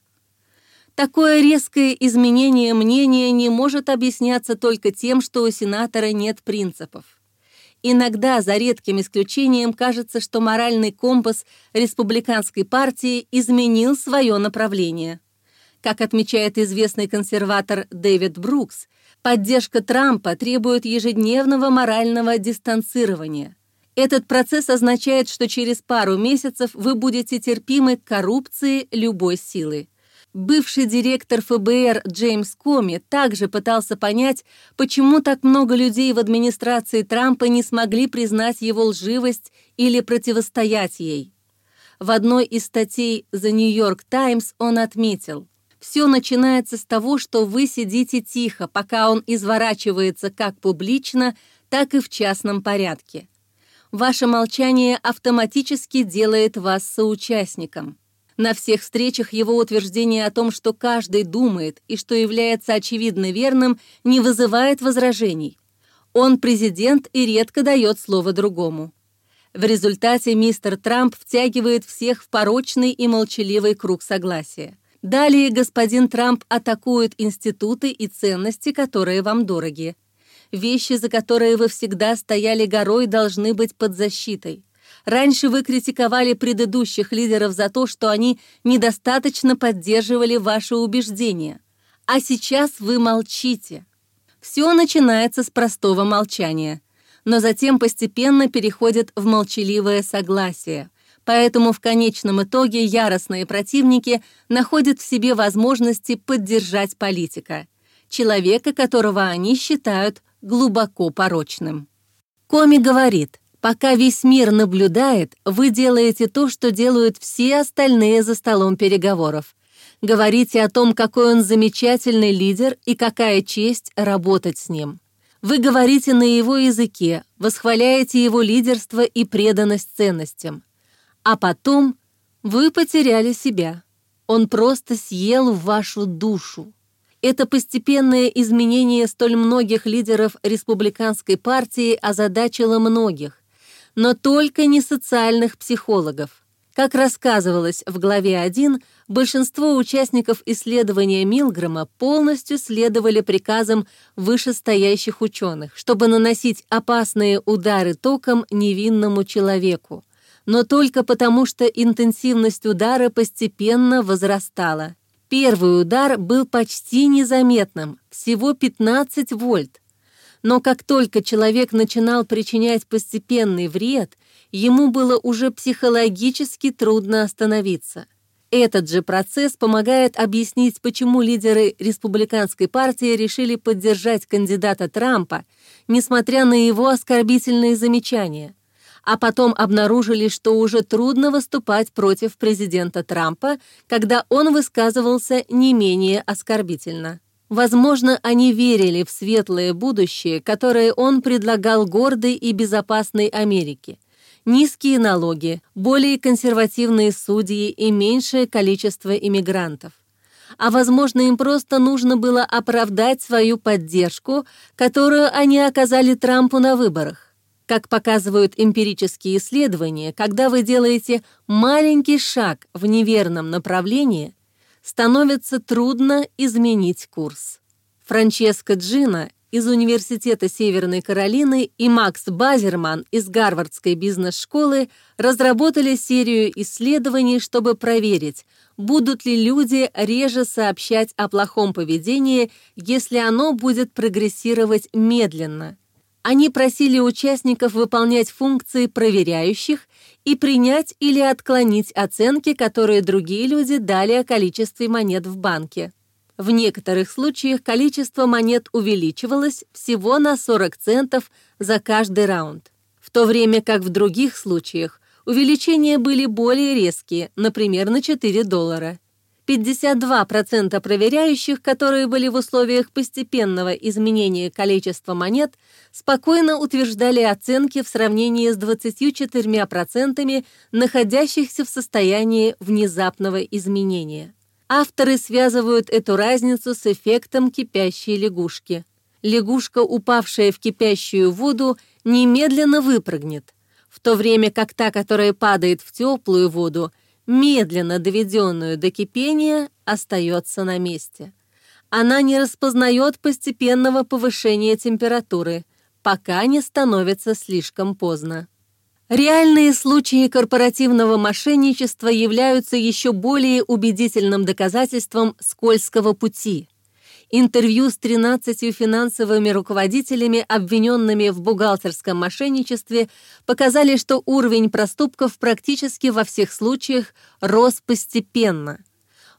Такое резкое изменение мнения не может объясняться только тем, что у сенатора нет принципов. Иногда, за редким исключением, кажется, что моральный компас республиканской партии изменил свое направление. Как отмечает известный консерватор Дэвид Брукс, поддержка Трампа требует ежедневного морального дистанцирования. Этот процесс означает, что через пару месяцев вы будете терпимы к коррупции любой силы. Бывший директор ФБР Джеймс Коми также пытался понять, почему так много людей в администрации Трампа не смогли признать его лживость или противостоять ей. В одной из статей The New York Times он отметил: «Все начинается с того, что вы сидите тихо, пока он изворачивается как публично, так и в частном порядке. Ваше молчание автоматически делает вас соучастником». На всех встречах его утверждение о том, что каждый думает и что является очевидно верным, не вызывает возражений. Он президент и редко дает слово другому. В результате мистер Трамп втягивает всех в порочный и молчаливый круг согласия. Далее господин Трамп атакует институты и ценности, которые вам дороги. Вещи, за которые вы всегда стояли горой, должны быть под защитой. Раньше вы критиковали предыдущих лидеров за то, что они недостаточно поддерживали ваши убеждения. А сейчас вы молчите. Все начинается с простого молчания, но затем постепенно переходит в молчаливое согласие. Поэтому в конечном итоге яростные противники находят в себе возможности поддержать политика, человека, которого они считают глубоко порочным. Коми говорит: «Пока весь мир наблюдает, вы делаете то, что делают все остальные за столом переговоров. Говорите о том, какой он замечательный лидер и какая честь работать с ним. Вы говорите на его языке, восхваляете его лидерство и преданность ценностям. А потом вы потеряли себя. Он просто съел вашу душу». Это постепенное изменение столь многих лидеров республиканской партии озадачило многих, но только не социальных психологов. Как рассказывалось в главе 1, большинство участников исследования Милгрэма полностью следовали приказам вышестоящих ученых, чтобы наносить опасные удары током невинному человеку, но только потому, что интенсивность удара постепенно возрастала. Первый удар был почти незаметным, всего 15 вольт. Но как только человек начинал причинять постепенный вред, ему было уже психологически трудно остановиться. Этот же процесс помогает объяснить, почему лидеры республиканской партии решили поддержать кандидата Трампа, несмотря на его оскорбительные замечания, а потом обнаружили, что уже трудно выступать против президента Трампа, когда он высказывался не менее оскорбительно. Возможно, они верили в светлое будущее, которое он предлагал гордой и безопасной Америке. Низкие налоги, более консервативные судьи и меньшее количество иммигрантов. А возможно, им просто нужно было оправдать свою поддержку, которую они оказали Трампу на выборах. Как показывают эмпирические исследования, когда вы делаете маленький шаг в неверном направлении, становится трудно изменить курс. Франческо Джино из Университета Северной Каролины и Макс Базерман из Гарвардской бизнес-школы разработали серию исследований, чтобы проверить, будут ли люди реже сообщать о плохом поведении, если оно будет прогрессировать медленно. Они просили участников выполнять функции проверяющих и принять или отклонить оценки, которые другие люди дали о количестве монет в банке. В некоторых случаях количество монет увеличивалось всего на 40 центов за каждый раунд, в то время как в других случаях увеличения были более резкие, например, на $4. 52% проверяющих, которые были в условиях постепенного изменения количества монет, спокойно утверждали оценки в сравнении с 24%, находящихся в состоянии внезапного изменения. Авторы связывают эту разницу с эффектом кипящей лягушки. Лягушка, упавшая в кипящую воду, немедленно выпрыгнет, в то время как та, которая падает в теплую воду, медленно доведенную до кипения, остается на месте. Она не распознает постепенного повышения температуры, пока не становится слишком поздно. Реальные случаи корпоративного мошенничества являются еще более убедительным доказательством скользкого пути. Интервью с 13 финансовыми руководителями, обвиненными в бухгалтерском мошенничестве, показали, что уровень проступков практически во всех случаях рос постепенно.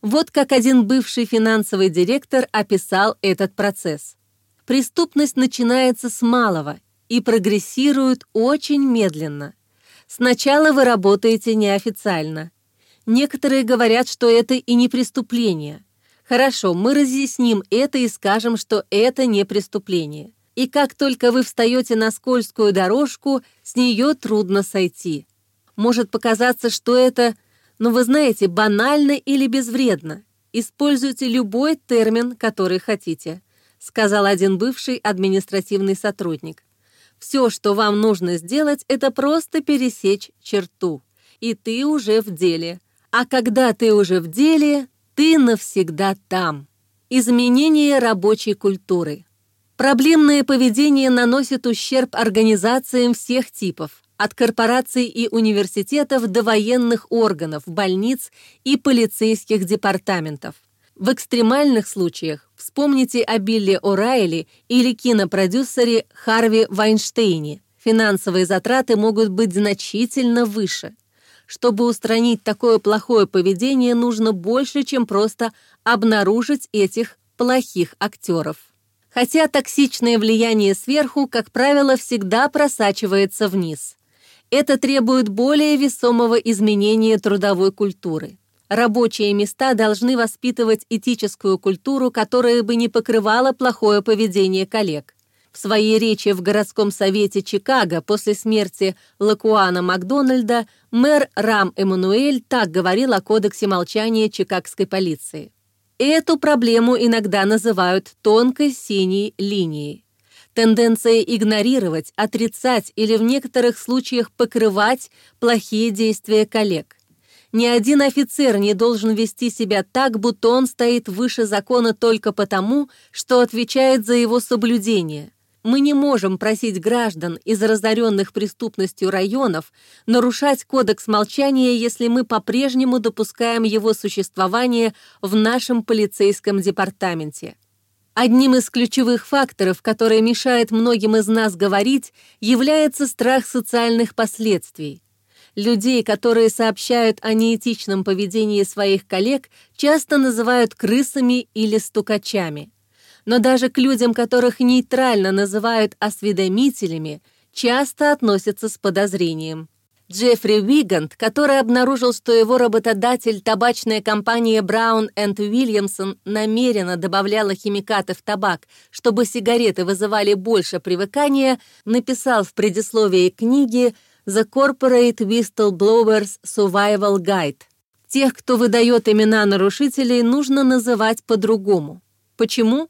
Вот как один бывший финансовый директор описал этот процесс. Преступность начинается с малого и прогрессирует очень медленно. Сначала вы работаете неофициально. Некоторые говорят, что это и не преступление. Хорошо, мы разъясним это и скажем, что это не преступление. И как только вы встаете на скользкую дорожку, с нее трудно сойти. Может показаться, что это, вы знаете, банально или безвредно. Используйте любой термин, который хотите, сказал один бывший административный сотрудник. Все, что вам нужно сделать, это просто пересечь черту. И ты уже в деле. А когда ты уже в деле, ты навсегда там. Изменение рабочей культуры. Проблемное поведение наносит ущерб организациям всех типов, от корпораций и университетов до военных органов, больниц и полицейских департаментов. В экстремальных случаях вспомните о Билли О'Райли или кинопродюсере Харви Вайнштейне. Финансовые затраты могут быть значительно выше. Чтобы устранить такое плохое поведение, нужно больше, чем просто обнаружить этих плохих актеров. Хотя токсичное влияние сверху, как правило, всегда просачивается вниз. Это требует более весомого изменения трудовой культуры. Рабочие места должны воспитывать этическую культуру, которая бы не покрывала плохое поведение коллег. В своей речи в городском совете Чикаго после смерти Лакуана Макдональда мэр Рам Эммануэль так говорил о кодексе молчания чикагской полиции. Эту проблему иногда называют тонкой синей линией. Тенденция игнорировать, отрицать или в некоторых случаях покрывать плохие действия коллег. Ни один офицер не должен вести себя так, будто он стоит выше закона только потому, что отвечает за его соблюдение. Мы не можем просить граждан из разоренных преступностью районов нарушать кодекс молчания, если мы по-прежнему допускаем его существование в нашем полицейском департаменте. Одним из ключевых факторов, который мешает многим из нас говорить, является страх социальных последствий. Людей, которые сообщают о неэтичном поведении своих коллег, часто называют крысами или стукачами. Но даже к людям, которых нейтрально называют осведомителями, часто относятся с подозрением. Джеффри Уигант, который обнаружил, что его работодатель, табачная компания Brown & Williamson, намеренно добавляла химикаты в табак, чтобы сигареты вызывали больше привыкания, написал в предисловии книги «The Corporate Whistleblowers Survival Guide». Тех, кто выдает имена нарушителей, нужно называть по-другому. Почему?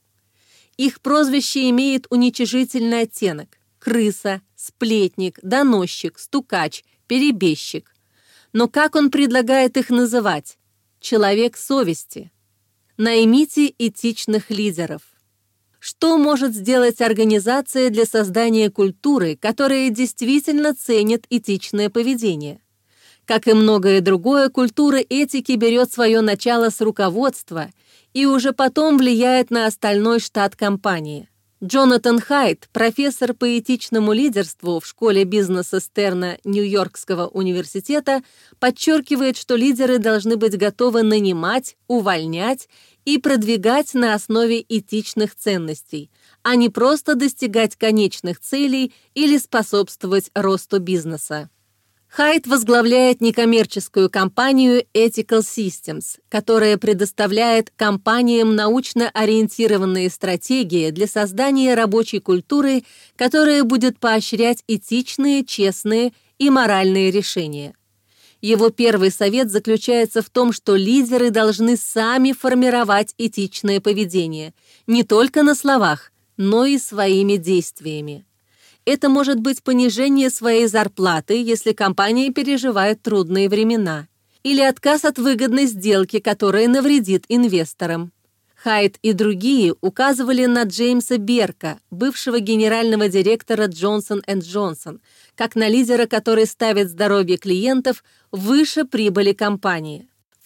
Их прозвище имеет уничижительный оттенок – крыса, сплетник, доносчик, стукач, перебежчик. Но как он предлагает их называть? Человек совести. Наймите этичных лидеров. Что может сделать организация для создания культуры, которая действительно ценит этичное поведение? Как и многое другое, культура этики берет свое начало с руководства и уже потом влияет на остальной штат компании. Джонатан Хайт, профессор по этичному лидерству в школе бизнеса Стерна Нью-Йоркского университета, подчеркивает, что лидеры должны быть готовы нанимать, увольнять и продвигать на основе этичных ценностей, а не просто достигать конечных целей или способствовать росту бизнеса. Хайт возглавляет некоммерческую компанию Ethical Systems, которая предоставляет компаниям научно ориентированные стратегии для создания рабочей культуры, которая будет поощрять этичные, честные и моральные решения. Его первый совет заключается в том, что лидеры должны сами формировать этичное поведение, не только на словах, но и своими действиями. Это может быть понижение своей зарплаты, если компания переживает трудные времена, или отказ от выгодной сделки, которая навредит инвесторам. Хайт и другие указывали на Джеймса Берка, бывшего генерального директора Johnson & Johnson, как на лидера, который ставит здоровье клиентов выше прибыли компании. В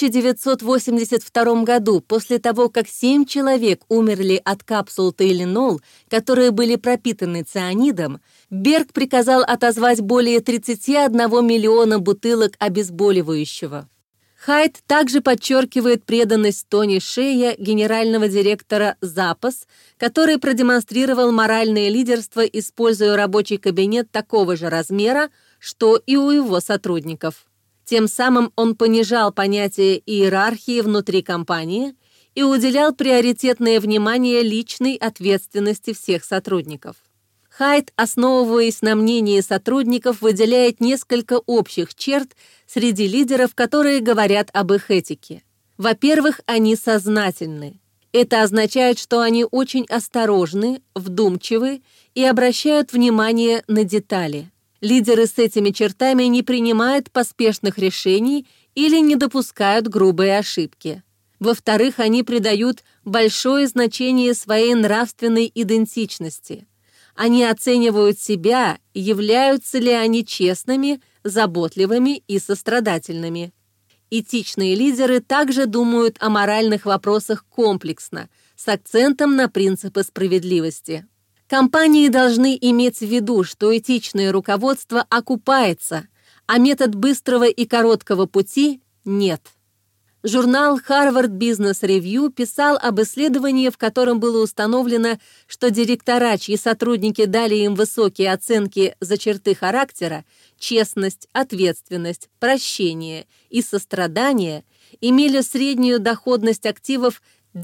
1982 году, после того, как 7 человек умерли от капсул Тайленол, которые были пропитаны цианидом, Берк приказал отозвать более 31 миллиона бутылок обезболивающего. Хайд также подчеркивает преданность Тони Шея, генерального директора Zappos, который продемонстрировал моральное лидерство, используя рабочий кабинет такого же размера, что и у его сотрудников. Тем самым он понижал понятие иерархии внутри компании и уделял приоритетное внимание личной ответственности всех сотрудников. Хайд, основываясь на мнении сотрудников, выделяет несколько общих черт среди лидеров, которые говорят об их этике. Во-первых, они сознательны. Это означает, что они очень осторожны, вдумчивы и обращают внимание на детали. Лидеры с этими чертами не принимают поспешных решений или не допускают грубые ошибки. Во-вторых, они придают большое значение своей нравственной идентичности. Они оценивают себя, являются ли они честными, заботливыми и сострадательными. Этичные лидеры также думают о моральных вопросах комплексно, с акцентом на принципы справедливости. Компании должны иметь в виду, что этичное руководство окупается, а метод быстрого и короткого пути нет. Журнал Harvard Business Review писал об исследовании, в котором было установлено, что директора, чьи сотрудники дали им высокие оценки за черты характера, честность, ответственность, прощение и сострадание, имели среднюю доходность активов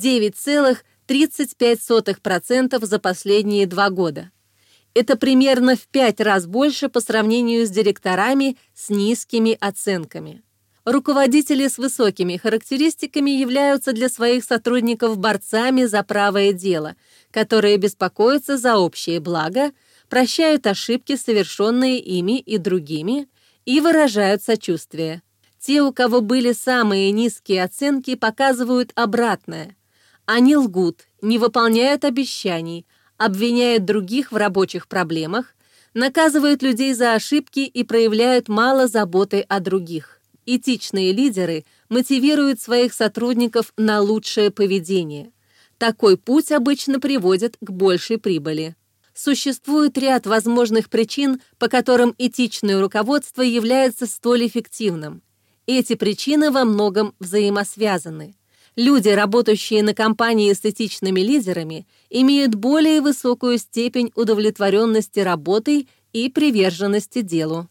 9,35% за последние 2 года. Это примерно в 5 раз больше по сравнению с директорами с низкими оценками. Руководители с высокими характеристиками являются для своих сотрудников борцами за правое дело, которые беспокоятся за общее благо, прощают ошибки, совершенные ими и другими, и выражают сочувствие. Те, у кого были самые низкие оценки, показывают обратное. Они лгут, не выполняют обещаний, обвиняют других в рабочих проблемах, наказывают людей за ошибки и проявляют мало заботы о других. Этичные лидеры мотивируют своих сотрудников на лучшее поведение. Такой путь обычно приводит к большей прибыли. Существует ряд возможных причин, по которым этичное руководство является столь эффективным. Эти причины во многом взаимосвязаны. Люди, работающие на компании с этичными лидерами, имеют более высокую степень удовлетворенности работой и приверженности делу.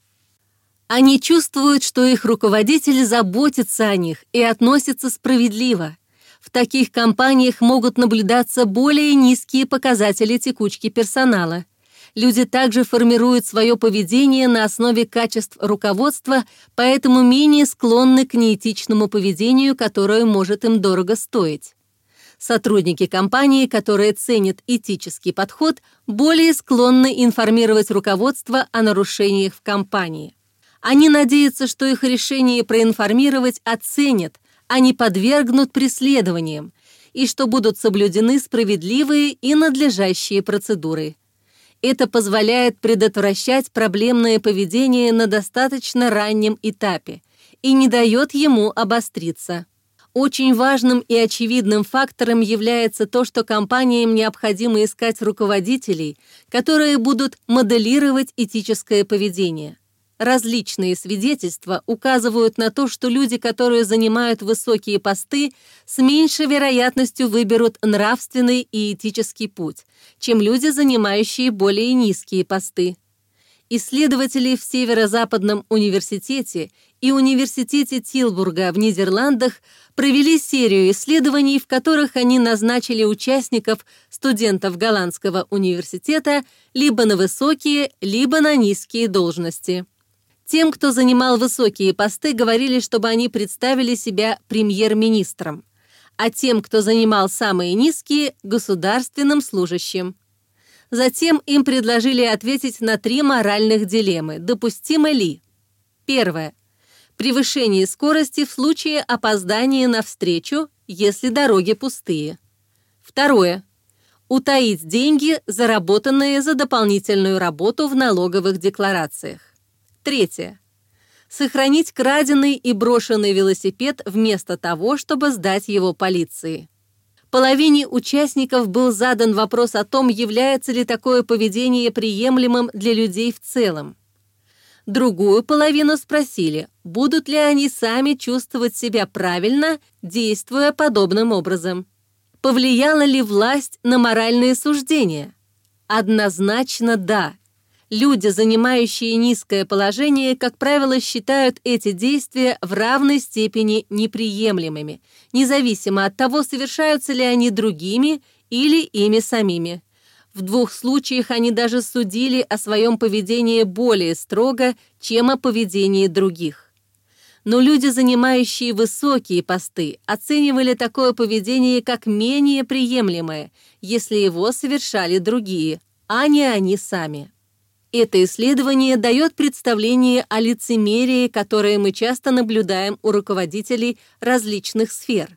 Они чувствуют, что их руководитель заботится о них и относится справедливо. В таких компаниях могут наблюдаться более низкие показатели текучки персонала. Люди также формируют свое поведение на основе качеств руководства, поэтому менее склонны к неэтичному поведению, которое может им дорого стоить. Сотрудники компании, которые ценят этический подход, более склонны информировать руководство о нарушениях в компании. Они надеются, что их решение проинформировать оценят, а не подвергнут преследованиям, и что будут соблюдены справедливые и надлежащие процедуры. Это позволяет предотвращать проблемное поведение на достаточно раннем этапе и не дает ему обостриться. Очень важным и очевидным фактором является то, что компаниям необходимо искать руководителей, которые будут моделировать этическое поведение. Различные свидетельства указывают на то, что люди, которые занимают высокие посты, с меньшей вероятностью выберут нравственный и этический путь, чем люди, занимающие более низкие посты. Исследователи в Северо-Западном университете и университете Тилбурга в Нидерландах провели серию исследований, в которых они назначили участников, студентов Голландского университета, либо на высокие, либо на низкие должности. Тем, кто занимал высокие посты, говорили, чтобы они представили себя премьер-министром, а тем, кто занимал самые низкие – государственным служащим. Затем им предложили ответить на 3 моральных дилеммы, допустимо ли. Первое. Превышение скорости в случае опоздания на встречу, если дороги пустые. Второе. Утаить деньги, заработанные за дополнительную работу в налоговых декларациях. Третье. Сохранить краденый и брошенный велосипед вместо того, чтобы сдать его полиции. Половине участников был задан вопрос о том, является ли такое поведение приемлемым для людей в целом. Другую половину спросили, будут ли они сами чувствовать себя правильно, действуя подобным образом. Повлияла ли власть на моральные суждения? Однозначно да. Люди, занимающие низкое положение, как правило, считают эти действия в равной степени неприемлемыми, независимо от того, совершаются ли они другими или ими самими. В двух случаях они даже судили о своем поведении более строго, чем о поведении других. Но люди, занимающие высокие посты, оценивали такое поведение как менее приемлемое, если его совершали другие, а не они сами. Это исследование дает представление о лицемерии, которое мы часто наблюдаем у руководителей различных сфер.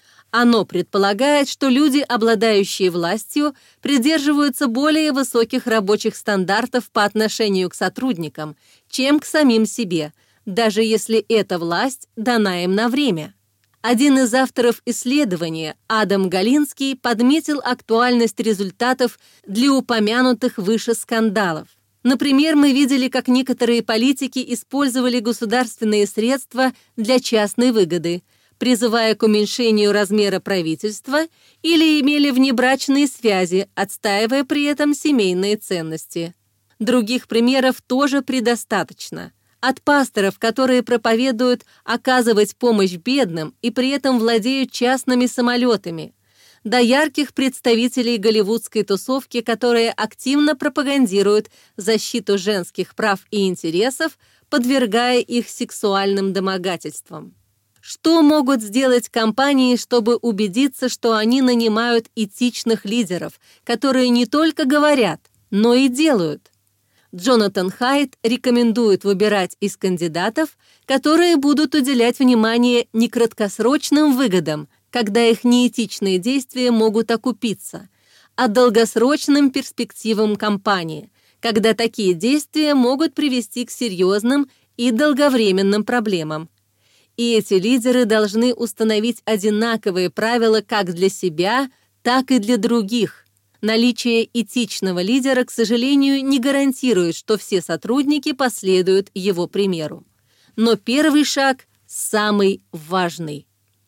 Оно предполагает, что люди, обладающие властью, придерживаются более высоких рабочих стандартов по отношению к сотрудникам, чем к самим себе, даже если эта власть дана им на время. Один из авторов исследования, Адам Галинский, подметил актуальность результатов для упомянутых выше скандалов. Например, мы видели, как некоторые политики использовали государственные средства для частной выгоды, призывая к уменьшению размера правительства, или имели внебрачные связи, отстаивая при этом семейные ценности. Других примеров тоже предостаточно. От пасторов, которые проповедуют оказывать помощь бедным и при этом владеют частными самолетами, до ярких представителей голливудской тусовки, которые активно пропагандируют защиту женских прав и интересов, подвергая их сексуальным домогательствам. Что могут сделать компании, чтобы убедиться, что они нанимают этичных лидеров, которые не только говорят, но и делают? Джонатан Хайд рекомендует выбирать из кандидатов, которые будут уделять внимание не краткосрочным выгодам, когда их неэтичные действия могут окупиться, а долгосрочным перспективам компании, когда такие действия могут привести к серьезным и долговременным проблемам. И эти лидеры должны установить одинаковые правила как для себя, так и для других. Наличие этичного лидера, к сожалению, не гарантирует, что все сотрудники последуют его примеру. Но первый шаг самый важный.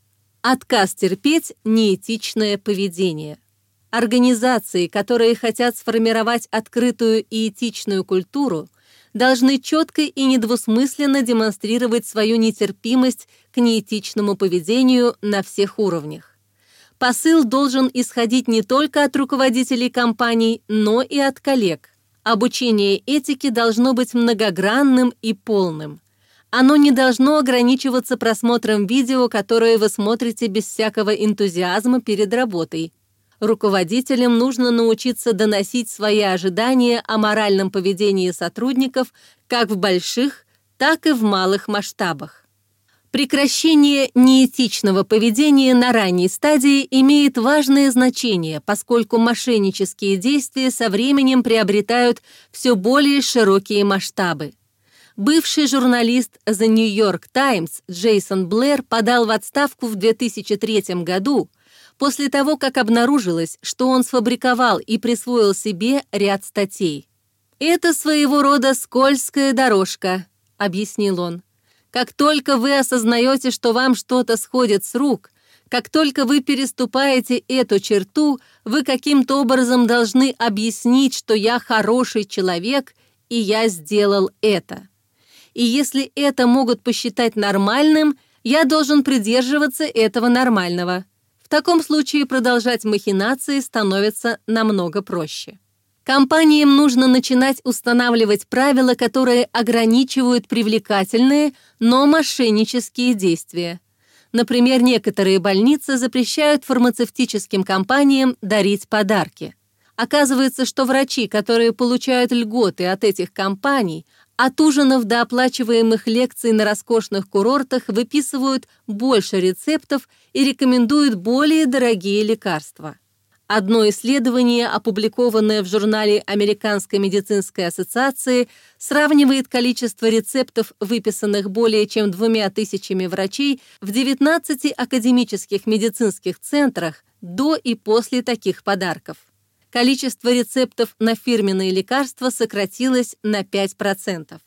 Отказ терпеть неэтичное поведение. Организации, которые хотят сформировать открытую и этичную культуру, должны четко и недвусмысленно демонстрировать свою нетерпимость к неэтичному поведению на всех уровнях. Посыл должен исходить не только от руководителей компаний, но и от коллег. Обучение этике должно быть многогранным и полным. Оно не должно ограничиваться просмотром видео, которое вы смотрите без всякого энтузиазма перед работой. Руководителям нужно научиться доносить свои ожидания о моральном поведении сотрудников как в больших, так и в малых масштабах. Прекращение неэтичного поведения на ранней стадии имеет важное значение, поскольку мошеннические действия со временем приобретают все более широкие масштабы. Бывший журналист The New York Times Джейсон Блэр подал в отставку в 2003 году после того, как обнаружилось, что он сфабриковал и присвоил себе ряд статей. «Это своего рода скользкая дорожка», — объяснил он. «Как только вы осознаете, что вам что-то сходит с рук, как только вы переступаете эту черту, вы каким-то образом должны объяснить, что я хороший человек, и я сделал это. И если это могут посчитать нормальным, я должен придерживаться этого нормального. В таком случае продолжать махинации становится намного проще. Компаниям нужно начинать устанавливать правила, которые ограничивают привлекательные, но мошеннические действия. Например, некоторые больницы запрещают фармацевтическим компаниям дарить подарки. Оказывается, что врачи, которые получают льготы от этих компаний, от ужинов до оплачиваемых лекций на роскошных курортах выписывают больше рецептов и рекомендуют более дорогие лекарства. Одно исследование, опубликованное в журнале Американской медицинской ассоциации, сравнивает количество рецептов, выписанных более чем 2000 врачей в 19 академических медицинских центрах до и после таких подарков. Количество рецептов на фирменные лекарства сократилось на 5%.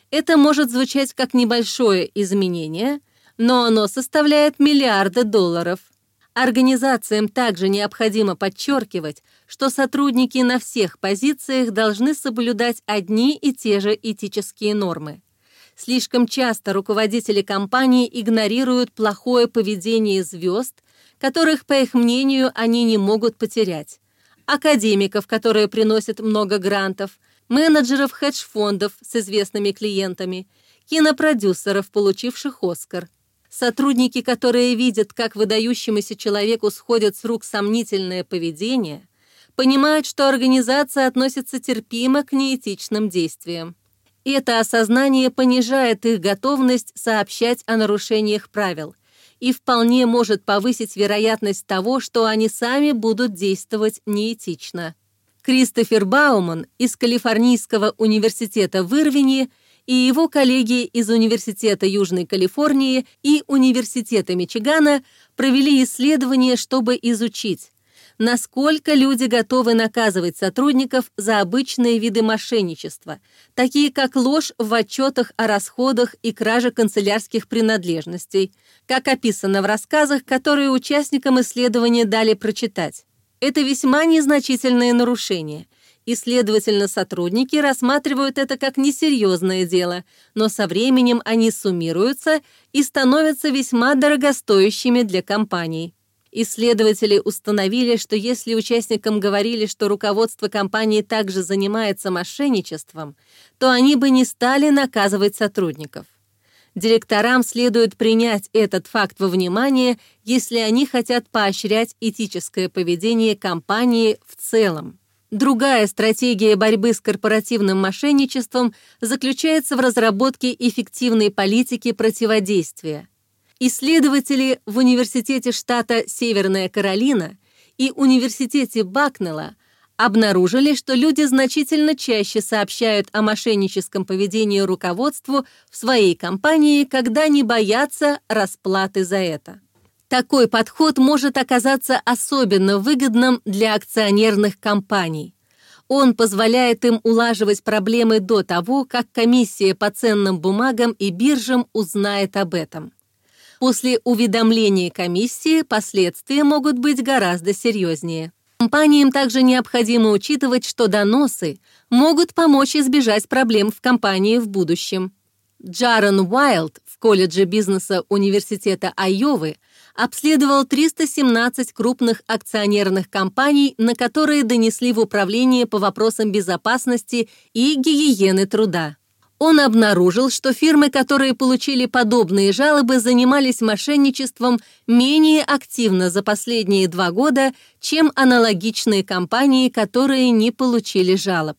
Это может звучать как небольшое изменение, но оно составляет миллиарды долларов. Организациям также необходимо подчеркивать, что сотрудники на всех позициях должны соблюдать одни и те же этические нормы. Слишком часто руководители компаний игнорируют плохое поведение звезд, которых, по их мнению, они не могут потерять, академиков, которые приносят много грантов, менеджеров хедж-фондов с известными клиентами, кинопродюсеров, получивших «Оскар». Сотрудники, которые видят, как выдающемуся человеку сходит с рук сомнительное поведение, понимают, что организация относится терпимо к неэтичным действиям. Это осознание понижает их готовность сообщать о нарушениях правил и вполне может повысить вероятность того, что они сами будут действовать неэтично. Кристофер Бауман из Калифорнийского университета в Ирвине и его коллеги из Университета Южной Калифорнии и Университета Мичигана провели исследование, чтобы изучить, насколько люди готовы наказывать сотрудников за обычные виды мошенничества, такие как ложь в отчетах о расходах и кража канцелярских принадлежностей, как описано в рассказах, которые участникам исследования дали прочитать. Это весьма незначительные нарушения, и, следовательно, сотрудники рассматривают это как несерьезное дело, но со временем они суммируются и становятся весьма дорогостоящими для компаний. Исследователи установили, что если участникам говорили, что руководство компании также занимается мошенничеством, то они бы не стали наказывать сотрудников. Директорам следует принять этот факт во внимание, если они хотят поощрять этическое поведение компании в целом. Другая стратегия борьбы с корпоративным мошенничеством заключается в разработке эффективной политики противодействия. Исследователи в Университете штата Северная Каролина и Университете Бакнелла обнаружили, что люди значительно чаще сообщают о мошенническом поведении руководству в своей компании, когда не боятся расплаты за это. Такой подход может оказаться особенно выгодным для акционерных компаний. Он позволяет им улаживать проблемы до того, как комиссия по ценным бумагам и биржам узнает об этом. После уведомления комиссии последствия могут быть гораздо серьезнее. Компаниям также необходимо учитывать, что доносы могут помочь избежать проблем в компании в будущем. Джарен Уайлд в колледже бизнеса Университета Айовы обследовал 317 крупных акционерных компаний, на которые донесли в управление по вопросам безопасности и гигиены труда. Он обнаружил, что фирмы, которые получили подобные жалобы, занимались мошенничеством менее активно за последние 2 года, чем аналогичные компании, которые не получили жалоб.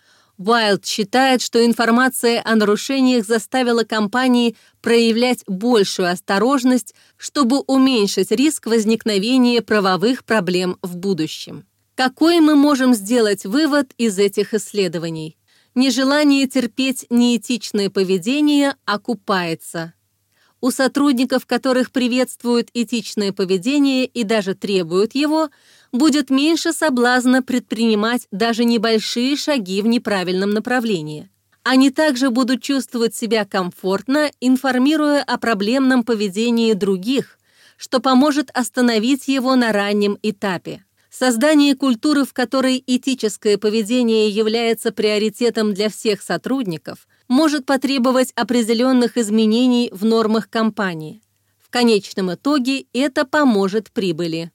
Уайлд считает, что информация о нарушениях заставила компании проявлять большую осторожность, чтобы уменьшить риск возникновения правовых проблем в будущем. Какой мы можем сделать вывод из этих исследований? Нежелание терпеть неэтичное поведение окупается. У сотрудников, которых приветствуют этичное поведение и даже требуют его, будет меньше соблазна предпринимать даже небольшие шаги в неправильном направлении. Они также будут чувствовать себя комфортно, информируя о проблемном поведении других, что поможет остановить его на раннем этапе. Создание культуры, в которой этическое поведение является приоритетом для всех сотрудников, может потребовать определенных изменений в нормах компании. В конечном итоге это поможет прибыли.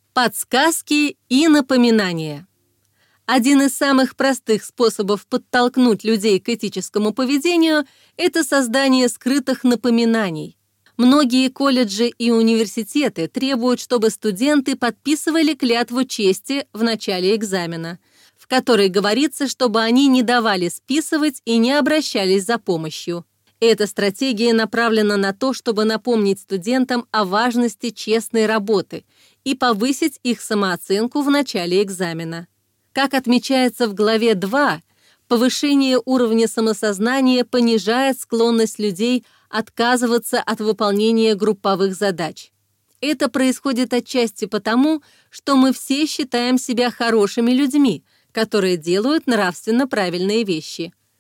Подсказки и напоминания. Один из самых простых способов подтолкнуть людей к этическому поведению – это создание скрытых напоминаний. Многие колледжи и университеты требуют, чтобы студенты подписывали клятву чести в начале экзамена, в которой говорится, чтобы они не давали списывать и не обращались за помощью. Эта стратегия направлена на то, чтобы напомнить студентам о важности честной работы и повысить их самооценку в начале экзамена. Как отмечается в главе 2, повышение уровня самосознания понижает склонность людей отказываться от выполнения групповых задач. Это происходит отчасти потому, что мы все считаем себя хорошими людьми, которые делают нравственно правильные вещи.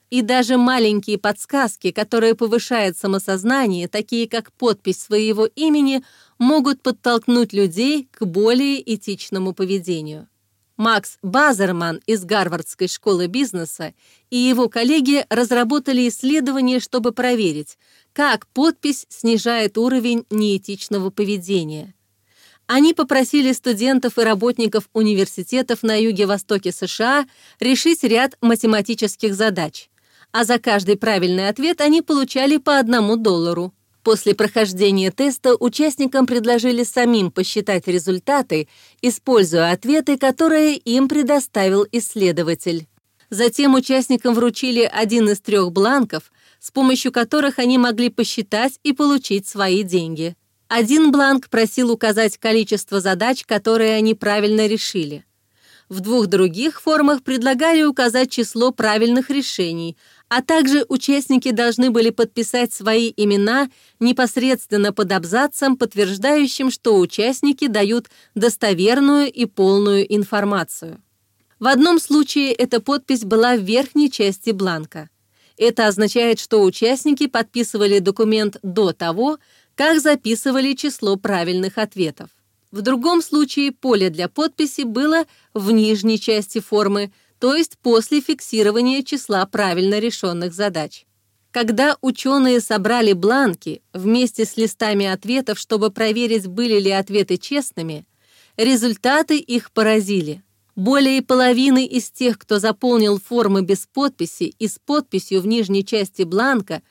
И даже маленькие подсказки, которые повышают самосознание, такие как подпись своего имени, могут подтолкнуть людей к более этичному поведению. Макс Базерман из Гарвардской школы бизнеса и его коллеги разработали исследование, чтобы проверить, как подпись снижает уровень неэтичного поведения. Они попросили студентов и работников университетов на юге-востоке США решить ряд математических задач, а за каждый правильный ответ они получали по $1. После прохождения теста участникам предложили самим посчитать результаты, используя ответы, которые им предоставил исследователь. Затем участникам вручили один из 3 бланков, с помощью которых они могли посчитать и получить свои деньги. Один бланк просил указать количество задач, которые они правильно решили. В 2 других формах предлагали указать число правильных решений, а также участники должны были подписать свои имена непосредственно под абзацем, подтверждающим, что участники дают достоверную и полную информацию. В одном случае эта подпись была в верхней части бланка. Это означает, что участники подписывали документ до того, как записывали число правильных ответов. В другом случае поле для подписи было в нижней части формы, то есть после фиксирования числа правильно решенных задач. Когда ученые собрали бланки вместе с листами ответов, чтобы проверить, были ли ответы честными, результаты их поразили. Более половины из тех, кто заполнил формы без подписи и с подписью в нижней части бланка,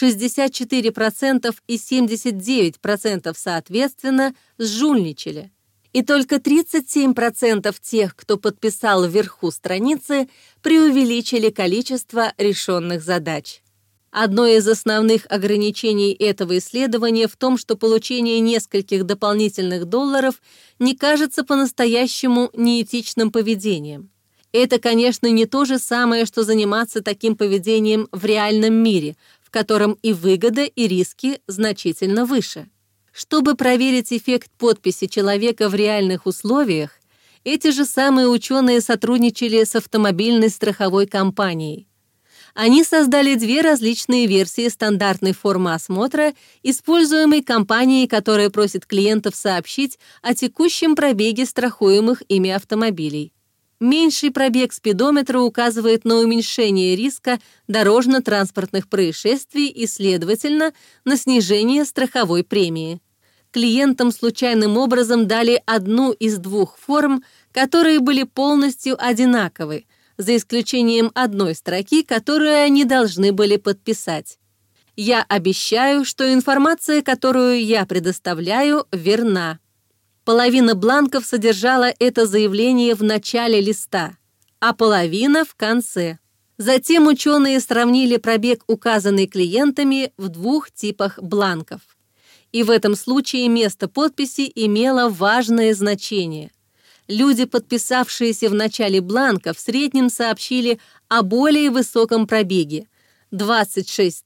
64% и 79% соответственно, сжульничали. И только 37% тех, кто подписал вверху страницы, преувеличили количество решенных задач. Одно из основных ограничений этого исследования в том, что получение нескольких дополнительных долларов не кажется по-настоящему неэтичным поведением. Это, конечно, не то же самое, что заниматься таким поведением в реальном мире, в котором и выгода, и риски значительно выше. Чтобы проверить эффект подписи человека в реальных условиях, эти же самые ученые сотрудничали с автомобильной страховой компанией. Они создали 2 различные версии стандартной формы осмотра, используемой компанией, которая просит клиентов сообщить о текущем пробеге страхуемых ими автомобилей. Меньший пробег спидометра указывает на уменьшение риска дорожно-транспортных происшествий и, следовательно, на снижение страховой премии. Клиентам случайным образом дали одну из 2 форм, которые были полностью одинаковы, за исключением одной строки, которую они должны были подписать. «Я обещаю, что информация, которую я предоставляю, верна». Половина бланков содержала это заявление в начале листа, а половина в конце. Затем ученые сравнили пробег, указанный клиентами, в 2 типах бланков. И в этом случае место подписи имело важное значение. Люди, подписавшиеся в начале бланка, в среднем сообщили о более высоком пробеге – 26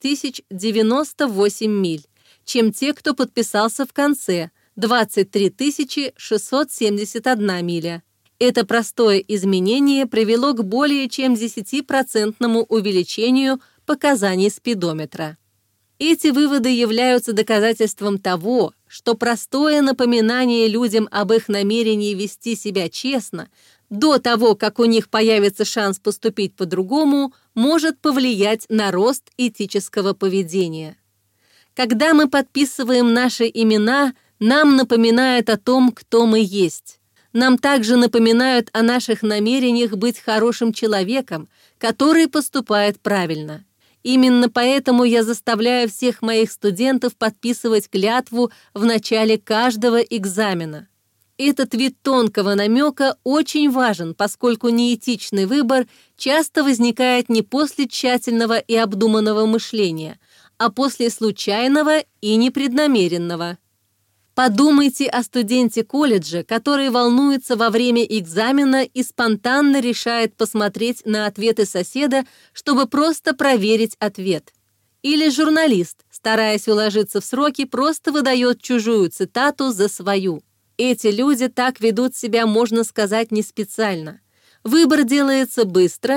098 миль, чем те, кто подписался в конце – 23 671 миля. Это простое изменение привело к более чем 10% увеличению показаний спидометра. Эти выводы являются доказательством того, что простое напоминание людям об их намерении вести себя честно до того, как у них появится шанс поступить по-другому, может повлиять на рост этического поведения. Когда мы подписываем наши имена, нам напоминают о том, кто мы есть. Нам также напоминают о наших намерениях быть хорошим человеком, который поступает правильно. Именно поэтому я заставляю всех моих студентов подписывать клятву в начале каждого экзамена. Этот вид тонкого намека очень важен, поскольку неэтичный выбор часто возникает не после тщательного и обдуманного мышления, а после случайного и непреднамеренного. Подумайте о студенте колледжа, который волнуется во время экзамена и спонтанно решает посмотреть на ответы соседа, чтобы просто проверить ответ. Или журналист, стараясь уложиться в сроки, просто выдает чужую цитату за свою. Эти люди так ведут себя, можно сказать, не специально. Выбор делается быстро,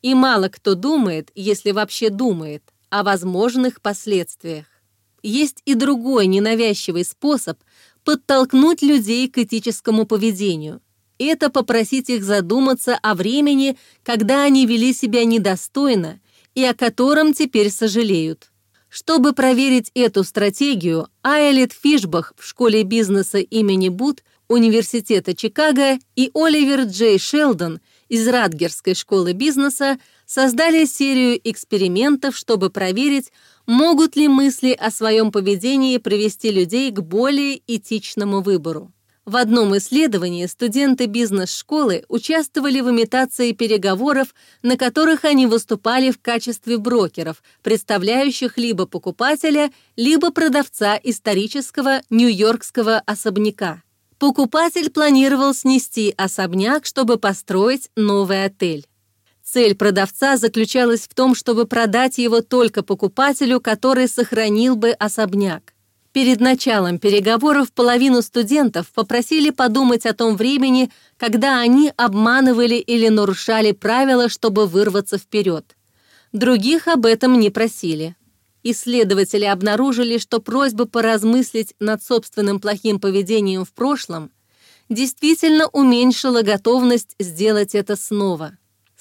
И мало кто думает, если вообще думает, о возможных последствиях. Есть и другой ненавязчивый способ подтолкнуть людей к этическому поведению. Это попросить их задуматься о времени, когда они вели себя недостойно и о котором теперь сожалеют. Чтобы проверить эту стратегию, Айлет Фишбах в школе бизнеса имени Бут Университета Чикаго и Оливер Джей Шелдон из Радгерской школы бизнеса создали серию экспериментов, чтобы проверить, могут ли мысли о своем поведении привести людей к более этичному выбору. В одном исследовании студенты бизнес-школы участвовали в имитации переговоров, на которых они выступали в качестве брокеров, представляющих либо покупателя, либо продавца исторического нью-йоркского особняка. Покупатель планировал снести особняк, чтобы построить новый отель. Цель продавца заключалась в том, чтобы продать его только покупателю, который сохранил бы особняк. Перед началом переговоров половину студентов попросили подумать о том времени, когда они обманывали или нарушали правила, чтобы вырваться вперед. Других об этом не просили. Исследователи обнаружили, что просьба поразмыслить над собственным плохим поведением в прошлом действительно уменьшила готовность сделать это снова.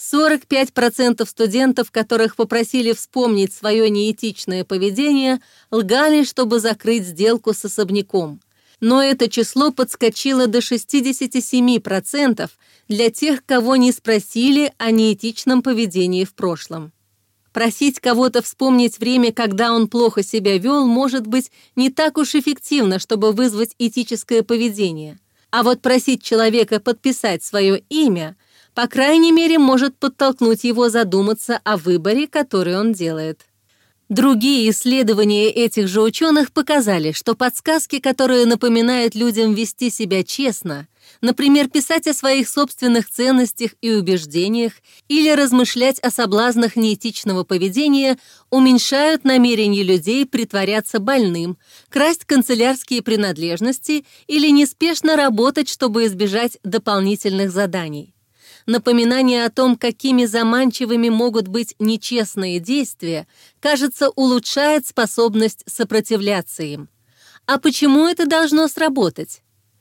45% студентов, которых попросили вспомнить свое неэтичное поведение, лгали, чтобы закрыть сделку с особняком. Но это число подскочило до 67% для тех, кого не спросили о неэтичном поведении в прошлом. Просить кого-то вспомнить время, когда он плохо себя вел, может быть не так уж эффективно, чтобы вызвать этическое поведение. А вот просить человека подписать свое имя – по крайней мере, может подтолкнуть его задуматься о выборе, который он делает. Другие исследования этих же ученых показали, что подсказки, которые напоминают людям вести себя честно, например, писать о своих собственных ценностях и убеждениях или размышлять о соблазнах неэтичного поведения, уменьшают намерение людей притворяться больным, красть канцелярские принадлежности или неспешно работать, чтобы избежать дополнительных заданий. Напоминание о том, какими заманчивыми могут быть нечестные действия, кажется, улучшает способность сопротивляться им. А почему это должно сработать?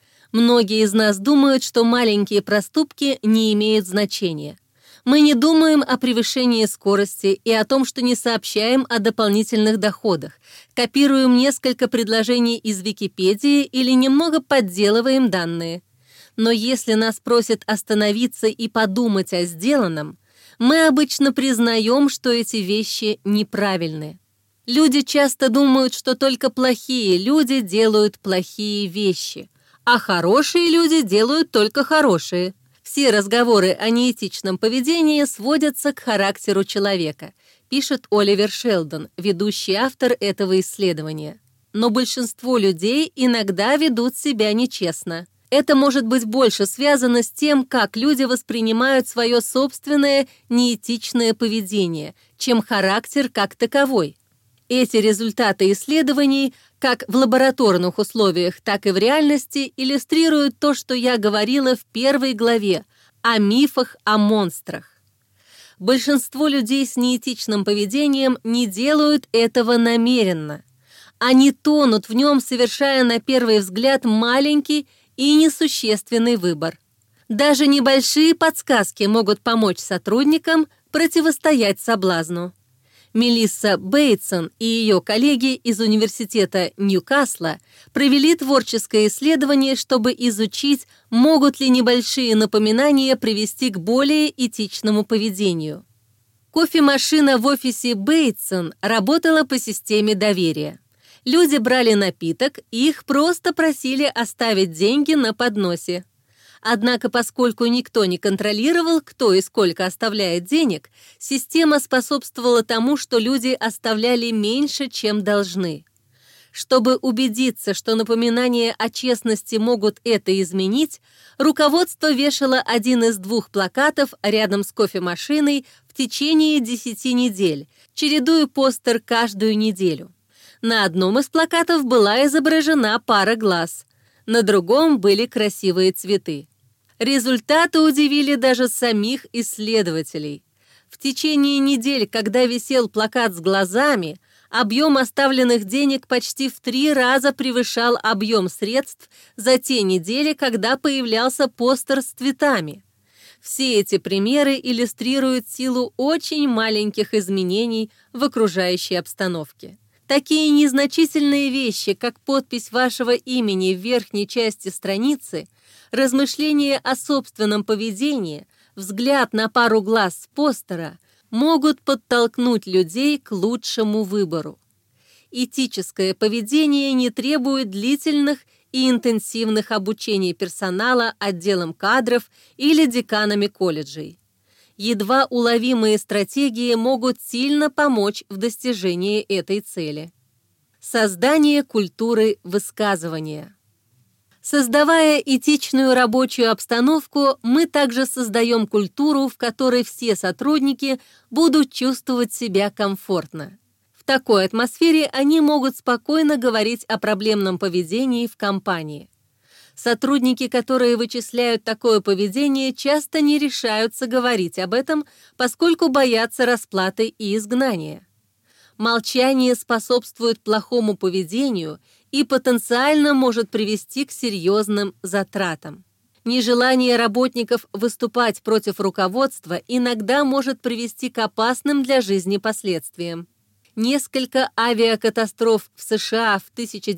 Многие из нас думают, что маленькие проступки не имеют значения. Мы не думаем о превышении скорости и о том, что не сообщаем о дополнительных доходах, копируем несколько предложений из Википедии или немного подделываем данные. Но если нас просят остановиться и подумать о сделанном, мы обычно признаем, что эти вещи неправильны. Люди часто думают, что только плохие люди делают плохие вещи, а хорошие люди делают только хорошие. Все разговоры о неэтичном поведении сводятся к характеру человека, пишет Оливер Шелдон, ведущий автор этого исследования. Но большинство людей иногда ведут себя нечестно. Это может быть больше связано с тем, как люди воспринимают свое собственное неэтичное поведение, чем характер как таковой. Эти результаты исследований, как в лабораторных условиях, так и в реальности, иллюстрируют то, что я говорила в первой главе о мифах о монстрах. Большинство людей с неэтичным поведением не делают этого намеренно. Они тонут в нем, совершая на первый взгляд маленький и несущественный выбор. Даже небольшие подсказки могут помочь сотрудникам противостоять соблазну. Мелисса Бейтсон и ее коллеги из Университета Ньюкасла провели творческое исследование, чтобы изучить, могут ли небольшие напоминания привести к более этичному поведению. Кофемашина в офисе Бейтсон работала по системе доверия. Люди брали напиток, и их просто просили оставить деньги на подносе. Однако, поскольку никто не контролировал, кто и сколько оставляет денег, система способствовала тому, что люди оставляли меньше, чем должны. Чтобы убедиться, что напоминания о честности могут это изменить, руководство вешало один из 2 плакатов рядом с кофемашиной в течение 10 недель, чередуя постер каждую неделю. На одном из плакатов была изображена пара глаз, на другом были красивые цветы. Результаты удивили даже самих исследователей. В течение недель, когда висел плакат с глазами, объем оставленных денег почти в 3 раза превышал объем средств за те недели, когда появлялся постер с цветами. Все эти примеры иллюстрируют силу очень маленьких изменений в окружающей обстановке. Такие незначительные вещи, как подпись вашего имени в верхней части страницы, размышления о собственном поведении, взгляд на пару глаз с постера, могут подтолкнуть людей к лучшему выбору. Этическое поведение не требует длительных и интенсивных обучений персонала отделом кадров или деканами колледжей. Едва уловимые стратегии могут сильно помочь в достижении этой цели. Создание культуры высказывания. Создавая этичную рабочую обстановку, мы также создаем культуру, в которой все сотрудники будут чувствовать себя комфортно. В такой атмосфере они могут спокойно говорить о проблемном поведении в компании. Сотрудники, которые вычисляют такое поведение, часто не решаются говорить об этом, поскольку боятся расплаты и изгнания. Молчание способствует плохому поведению и потенциально может привести к серьезным затратам. Нежелание работников выступать против руководства иногда может привести к опасным для жизни последствиям. Несколько авиакатастроф в США в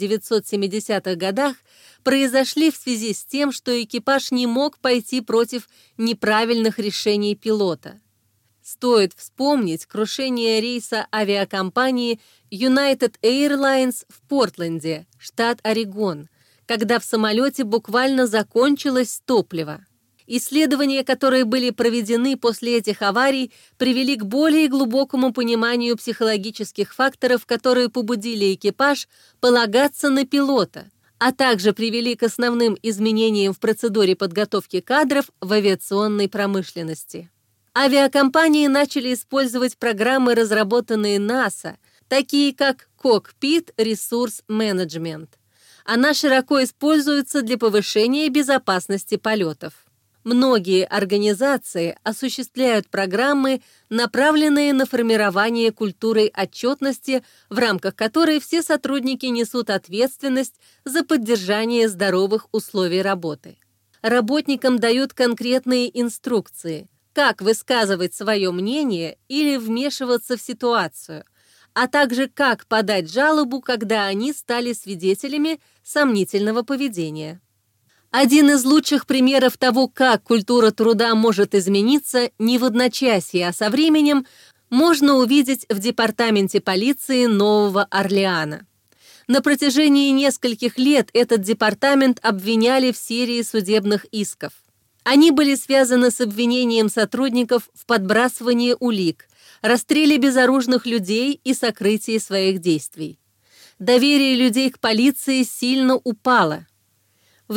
1970-х годах произошли в связи с тем, что экипаж не мог пойти против неправильных решений пилота. Стоит вспомнить крушение рейса авиакомпании United Airlines в Портленде, штат Орегон, когда в самолете буквально закончилось топливо. Исследования, которые были проведены после этих аварий, привели к более глубокому пониманию психологических факторов, которые побудили экипаж полагаться на пилота, а также привели к основным изменениям в процедуре подготовки кадров в авиационной промышленности. Авиакомпании начали использовать программы, разработанные НАСА, такие как Cockpit Resource Management. Она широко используется для повышения безопасности полетов. Многие организации осуществляют программы, направленные на формирование культуры отчетности, в рамках которой все сотрудники несут ответственность за поддержание здоровых условий работы. Работникам дают конкретные инструкции, как высказывать свое мнение или вмешиваться в ситуацию, а также как подать жалобу, когда они стали свидетелями сомнительного поведения. Один из лучших примеров того, как культура труда может измениться не в одночасье, а со временем, можно увидеть в департаменте полиции Нового Орлеана. На протяжении нескольких лет этот департамент обвиняли в серии судебных исков. Они были связаны с обвинением сотрудников в подбрасывании улик, расстреле безоружных людей и сокрытии своих действий. Доверие людей к полиции сильно упало. В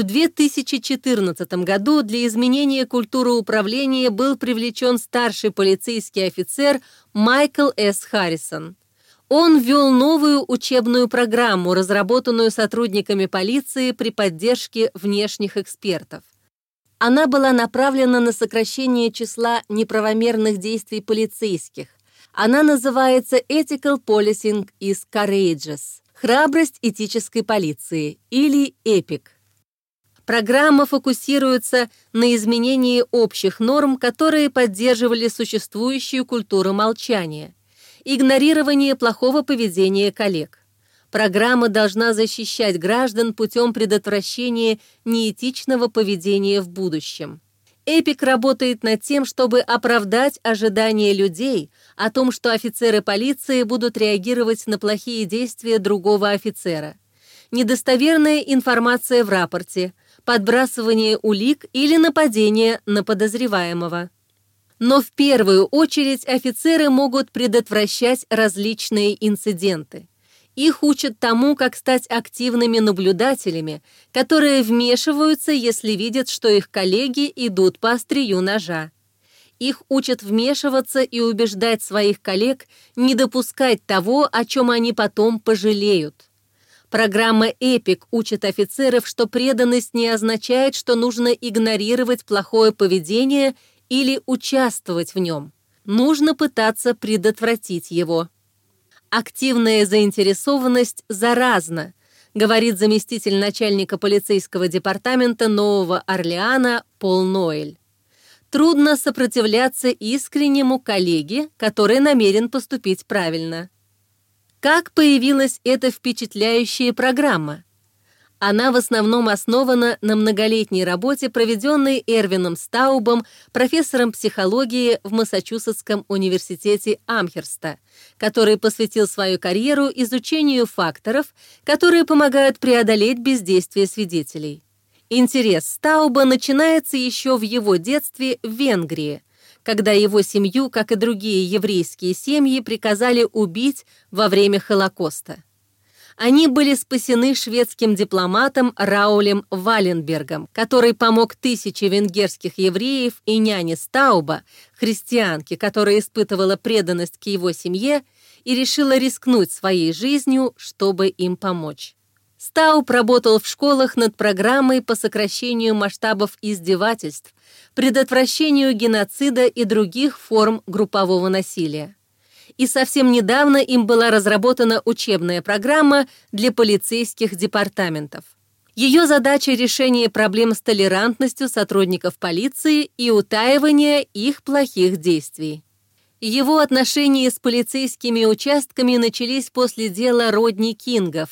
2014 году для изменения культуры управления был привлечен старший полицейский офицер Майкл С. Харрисон. Он ввел новую учебную программу, разработанную сотрудниками полиции при поддержке внешних экспертов. Она была направлена на сокращение числа неправомерных действий полицейских. Она называется Ethical Policing is Courageous – храбрость этической полиции или EPIC. Программа фокусируется на изменении общих норм, которые поддерживали существующую культуру молчания, игнорирование плохого поведения коллег. Программа должна защищать граждан путем предотвращения неэтичного поведения в будущем. EPIC работает над тем, чтобы оправдать ожидания людей о том, что офицеры полиции будут реагировать на плохие действия другого офицера. Недостоверная информация в рапорте, подбрасывание улик или нападение на подозреваемого. Но в первую очередь офицеры могут предотвращать различные инциденты. Их учат тому, как стать активными наблюдателями, которые вмешиваются, если видят, что их коллеги идут по острию ножа. Их учат вмешиваться и убеждать своих коллег не допускать того, о чем они потом пожалеют. Программа EPIC учит офицеров, что преданность не означает, что нужно игнорировать плохое поведение или участвовать в нем. нужно пытаться предотвратить его. Активная заинтересованность заразна, говорит заместитель начальника полицейского департамента Нового Орлеана Пол Ноэль. Трудно сопротивляться искреннему коллеге, который намерен поступить правильно. Как появилась эта впечатляющая программа? Она в основном основана на многолетней работе, проведенной Эрвином Стаубом, профессором психологии в Массачусетском университете Амхерста, который посвятил свою карьеру изучению факторов, которые помогают преодолеть бездействие свидетелей. Интерес Стауба начинается еще в его детстве в Венгрии, когда его семью, как и другие еврейские семьи, приказали убить во время Холокоста. Они были спасены шведским дипломатом Раулем Валенбергом, который помог тысяче венгерских евреев и няне Стауба, христианке, которая испытывала преданность к его семье и решила рискнуть своей жизнью, чтобы им помочь. Стауб работал в школах над программой по сокращению масштабов издевательств, предотвращению геноцида и других форм группового насилия. И совсем недавно им была разработана учебная программа для полицейских департаментов. Ее задача – решение проблем с толерантностью сотрудников полиции и утаивание их плохих действий. Его отношения с полицейскими участками начались после дела Родни Кинга в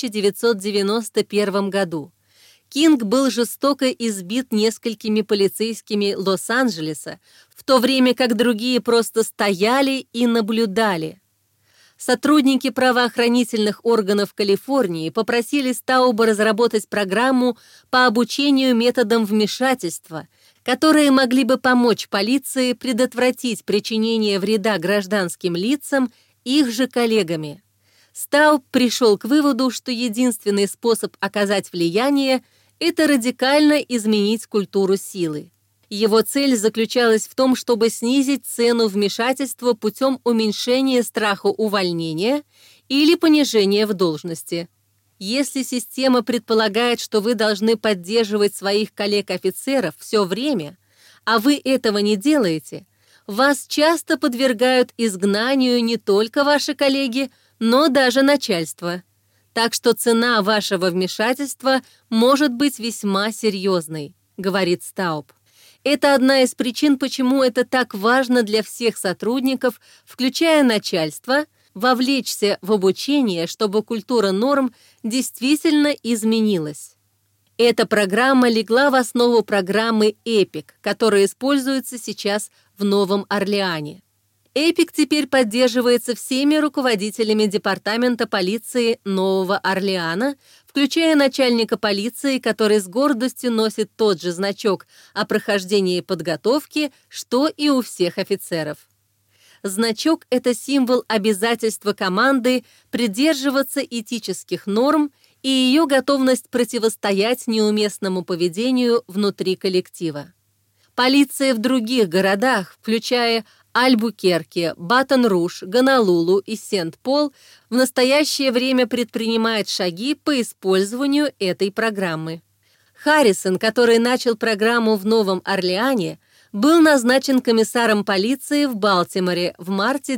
1991 году. Кинг был жестоко избит несколькими полицейскими Лос-Анджелеса, в то время как другие просто стояли и наблюдали. Сотрудники правоохранительных органов Калифорнии попросили Стауба разработать программу по обучению методам вмешательства, которые могли бы помочь полиции предотвратить причинение вреда гражданским лицам их же коллегами. Стауб пришел к выводу, что единственный способ оказать влияние – это радикально изменить культуру силы. Его цель заключалась в том, чтобы снизить цену вмешательства путем уменьшения страха увольнения или понижения в должности. Если система предполагает, что вы должны поддерживать своих коллег-офицеров все время, а вы этого не делаете, вас часто подвергают изгнанию не только ваши коллеги, но даже начальство. Так что цена вашего вмешательства может быть весьма серьезной, говорит Стауб. Это одна из причин, почему это так важно для всех сотрудников, включая начальство, вовлечься в обучение, чтобы культура норм действительно изменилась. Эта программа легла в основу программы EPIC, которая используется сейчас в Новом Орлеане. EPIC теперь поддерживается всеми руководителями департамента полиции Нового Орлеана, включая начальника полиции, который с гордостью носит тот же значок о прохождении подготовки, что и у всех офицеров. Значок – это символ обязательства команды придерживаться этических норм и ее готовность противостоять неуместному поведению внутри коллектива. Полиция в других городах, включая Альбукерке, Батон-Руж, Гонолулу и Сент-Пол, в настоящее время предпринимает шаги по использованию этой программы. Харрисон, который начал программу в Новом Орлеане, был назначен комиссаром полиции в Балтиморе в марте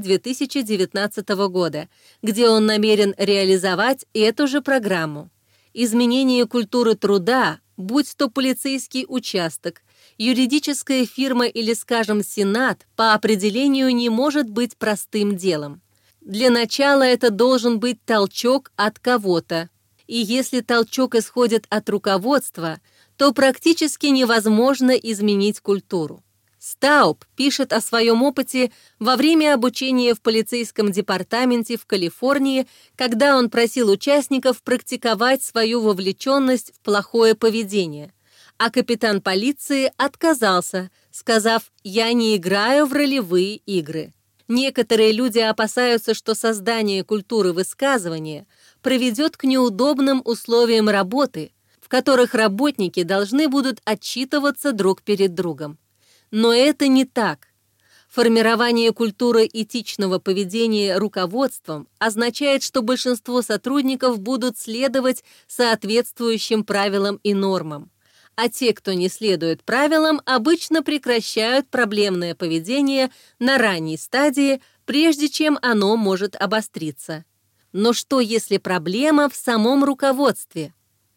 2019 года, где он намерен реализовать эту же программу. Изменение культуры труда, будь то полицейский участок, юридическая фирма или, скажем, Сенат, по определению не может быть простым делом. Для начала это должен быть толчок от кого-то. И если толчок исходит от руководства, то практически невозможно изменить культуру. Стауб пишет о своем опыте во время обучения в полицейском департаменте в Калифорнии, когда он просил участников практиковать свою вовлеченность в плохое поведение. А капитан полиции отказался, сказав: «Я не играю в ролевые игры». Некоторые люди опасаются, что создание культуры высказывания приведет к неудобным условиям работы, в которых работники должны будут отчитываться друг перед другом. Но это не так. Формирование культуры этичного поведения руководством означает, что большинство сотрудников будут следовать соответствующим правилам и нормам. а те, кто не следует правилам, обычно прекращают проблемное поведение на ранней стадии, прежде чем оно может обостриться. Но что, если проблема в самом руководстве?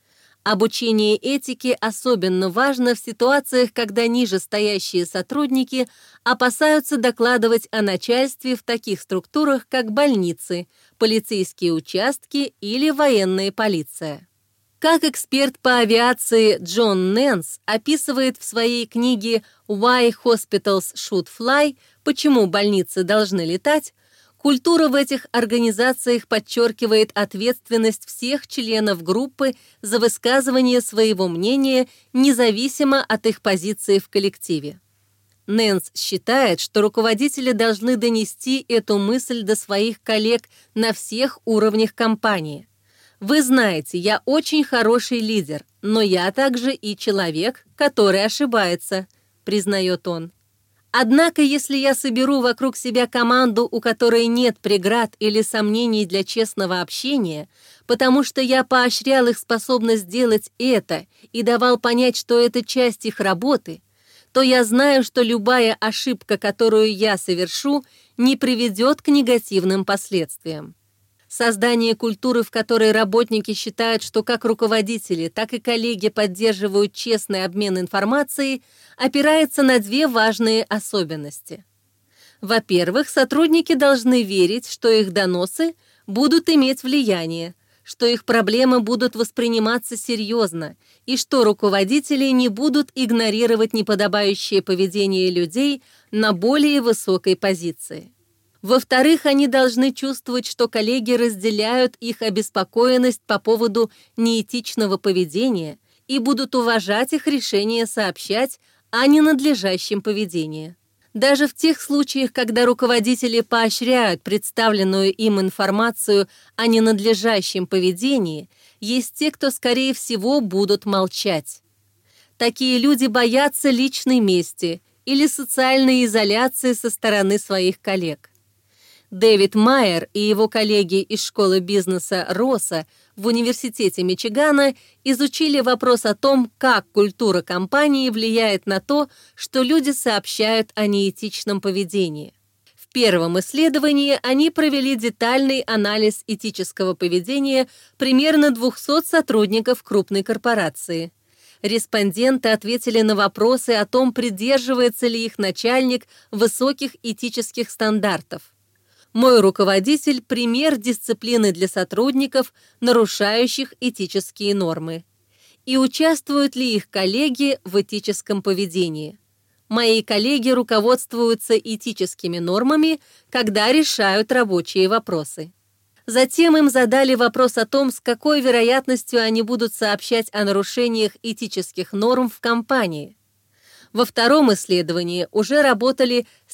Обучение этике особенно важно в ситуациях, когда нижестоящие сотрудники опасаются докладывать о начальстве в таких структурах, как больницы, полицейские участки или военная полиция. Как эксперт по авиации Джон Нэнс описывает в своей книге «Why Hospitals Should Fly» «Почему больницы должны летать», культура в этих организациях подчеркивает ответственность всех членов группы за высказывание своего мнения, независимо от их позиции в коллективе. Нэнс считает, что руководители должны донести эту мысль до своих коллег на всех уровнях компании. «Вы знаете, я очень хороший лидер, но я также и человек, который ошибается», — признает он. Однако, если я соберу вокруг себя команду, у которой нет преград или сомнений для честного общения, потому что я поощрял их способность делать это и давал понять, что это часть их работы, то я знаю, что любая ошибка, которую я совершу, не приведет к негативным последствиям. Создание культуры, в которой работники считают, что как руководители, так и коллеги поддерживают честный обмен информацией, опирается на две важные особенности. Во-первых, сотрудники должны верить, что их доносы будут иметь влияние, что их проблемы будут восприниматься серьезно и что руководители не будут игнорировать неподобающее поведение людей на более высокой позиции. Во-вторых, они должны чувствовать, что коллеги разделяют их обеспокоенность по поводу неэтичного поведения и будут уважать их решение сообщать о ненадлежащем поведении. Даже в тех случаях, когда руководители поощряют представленную им информацию о ненадлежащем поведении, есть те, кто, скорее всего, будут молчать. Такие люди боятся личной мести или социальной изоляции со стороны своих коллег. Дэвид Майер и его коллеги из школы бизнеса Росса в Университете Мичигана изучили вопрос о том, как культура компании влияет на то, что люди сообщают о неэтичном поведении. В первом исследовании они провели детальный анализ этического поведения примерно 200 сотрудников крупной корпорации. Респонденты ответили на вопросы о том, придерживается ли их начальник высоких этических стандартов. Мой руководитель – пример дисциплины для сотрудников, нарушающих этические нормы. И участвуют ли их коллеги в этическом поведении? Мои коллеги руководствуются этическими нормами, когда решают рабочие вопросы. Затем им задали вопрос о том, с какой вероятностью они будут сообщать о нарушениях этических норм в компании. Во втором исследовании уже работали с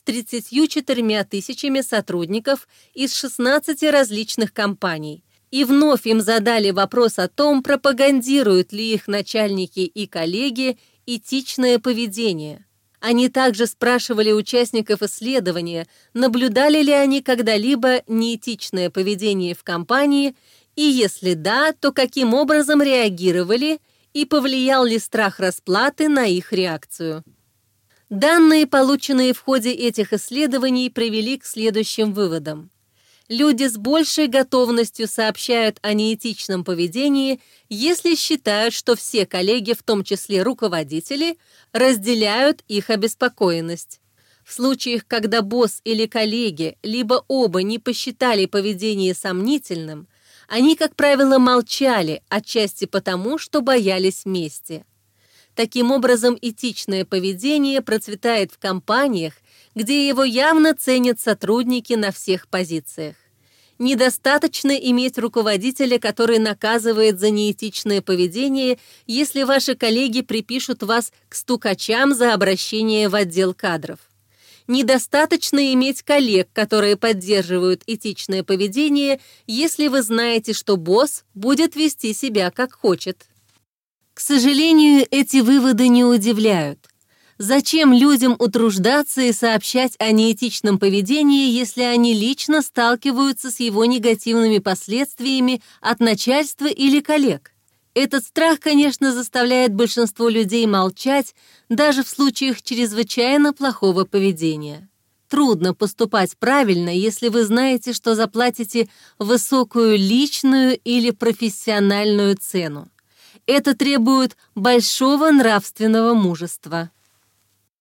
34 тысячами сотрудников из 16 различных компаний. И вновь им задали вопрос о том, пропагандируют ли их начальники и коллеги этичное поведение. Они также спрашивали участников исследования, наблюдали ли они когда-либо неэтичное поведение в компании, и если да, то каким образом реагировали и повлиял ли страх расплаты на их реакцию. Данные, полученные в ходе этих исследований, привели к следующим выводам. Люди с большей готовностью сообщают о неэтичном поведении, если считают, что все коллеги, в том числе руководители, разделяют их обеспокоенность. В случаях, когда босс или коллеги, либо оба не посчитали поведение сомнительным, они, как правило, молчали, отчасти потому, что боялись мести. Таким образом, этичное поведение процветает в компаниях, где его явно ценят сотрудники на всех позициях. Недостаточно иметь руководителя, который наказывает за неэтичное поведение, если ваши коллеги припишут вас к стукачам за обращение в отдел кадров. Недостаточно иметь коллег, которые поддерживают этичное поведение, если вы знаете, что босс будет вести себя как хочет. К сожалению, эти выводы не удивляют. Зачем людям утруждаться и сообщать о неэтичном поведении, если они лично сталкиваются с его негативными последствиями от начальства или коллег? Этот страх, конечно, заставляет большинство людей молчать даже в случаях чрезвычайно плохого поведения. Трудно поступать правильно, если вы знаете, что заплатите высокую личную или профессиональную цену. Это требует большого нравственного мужества.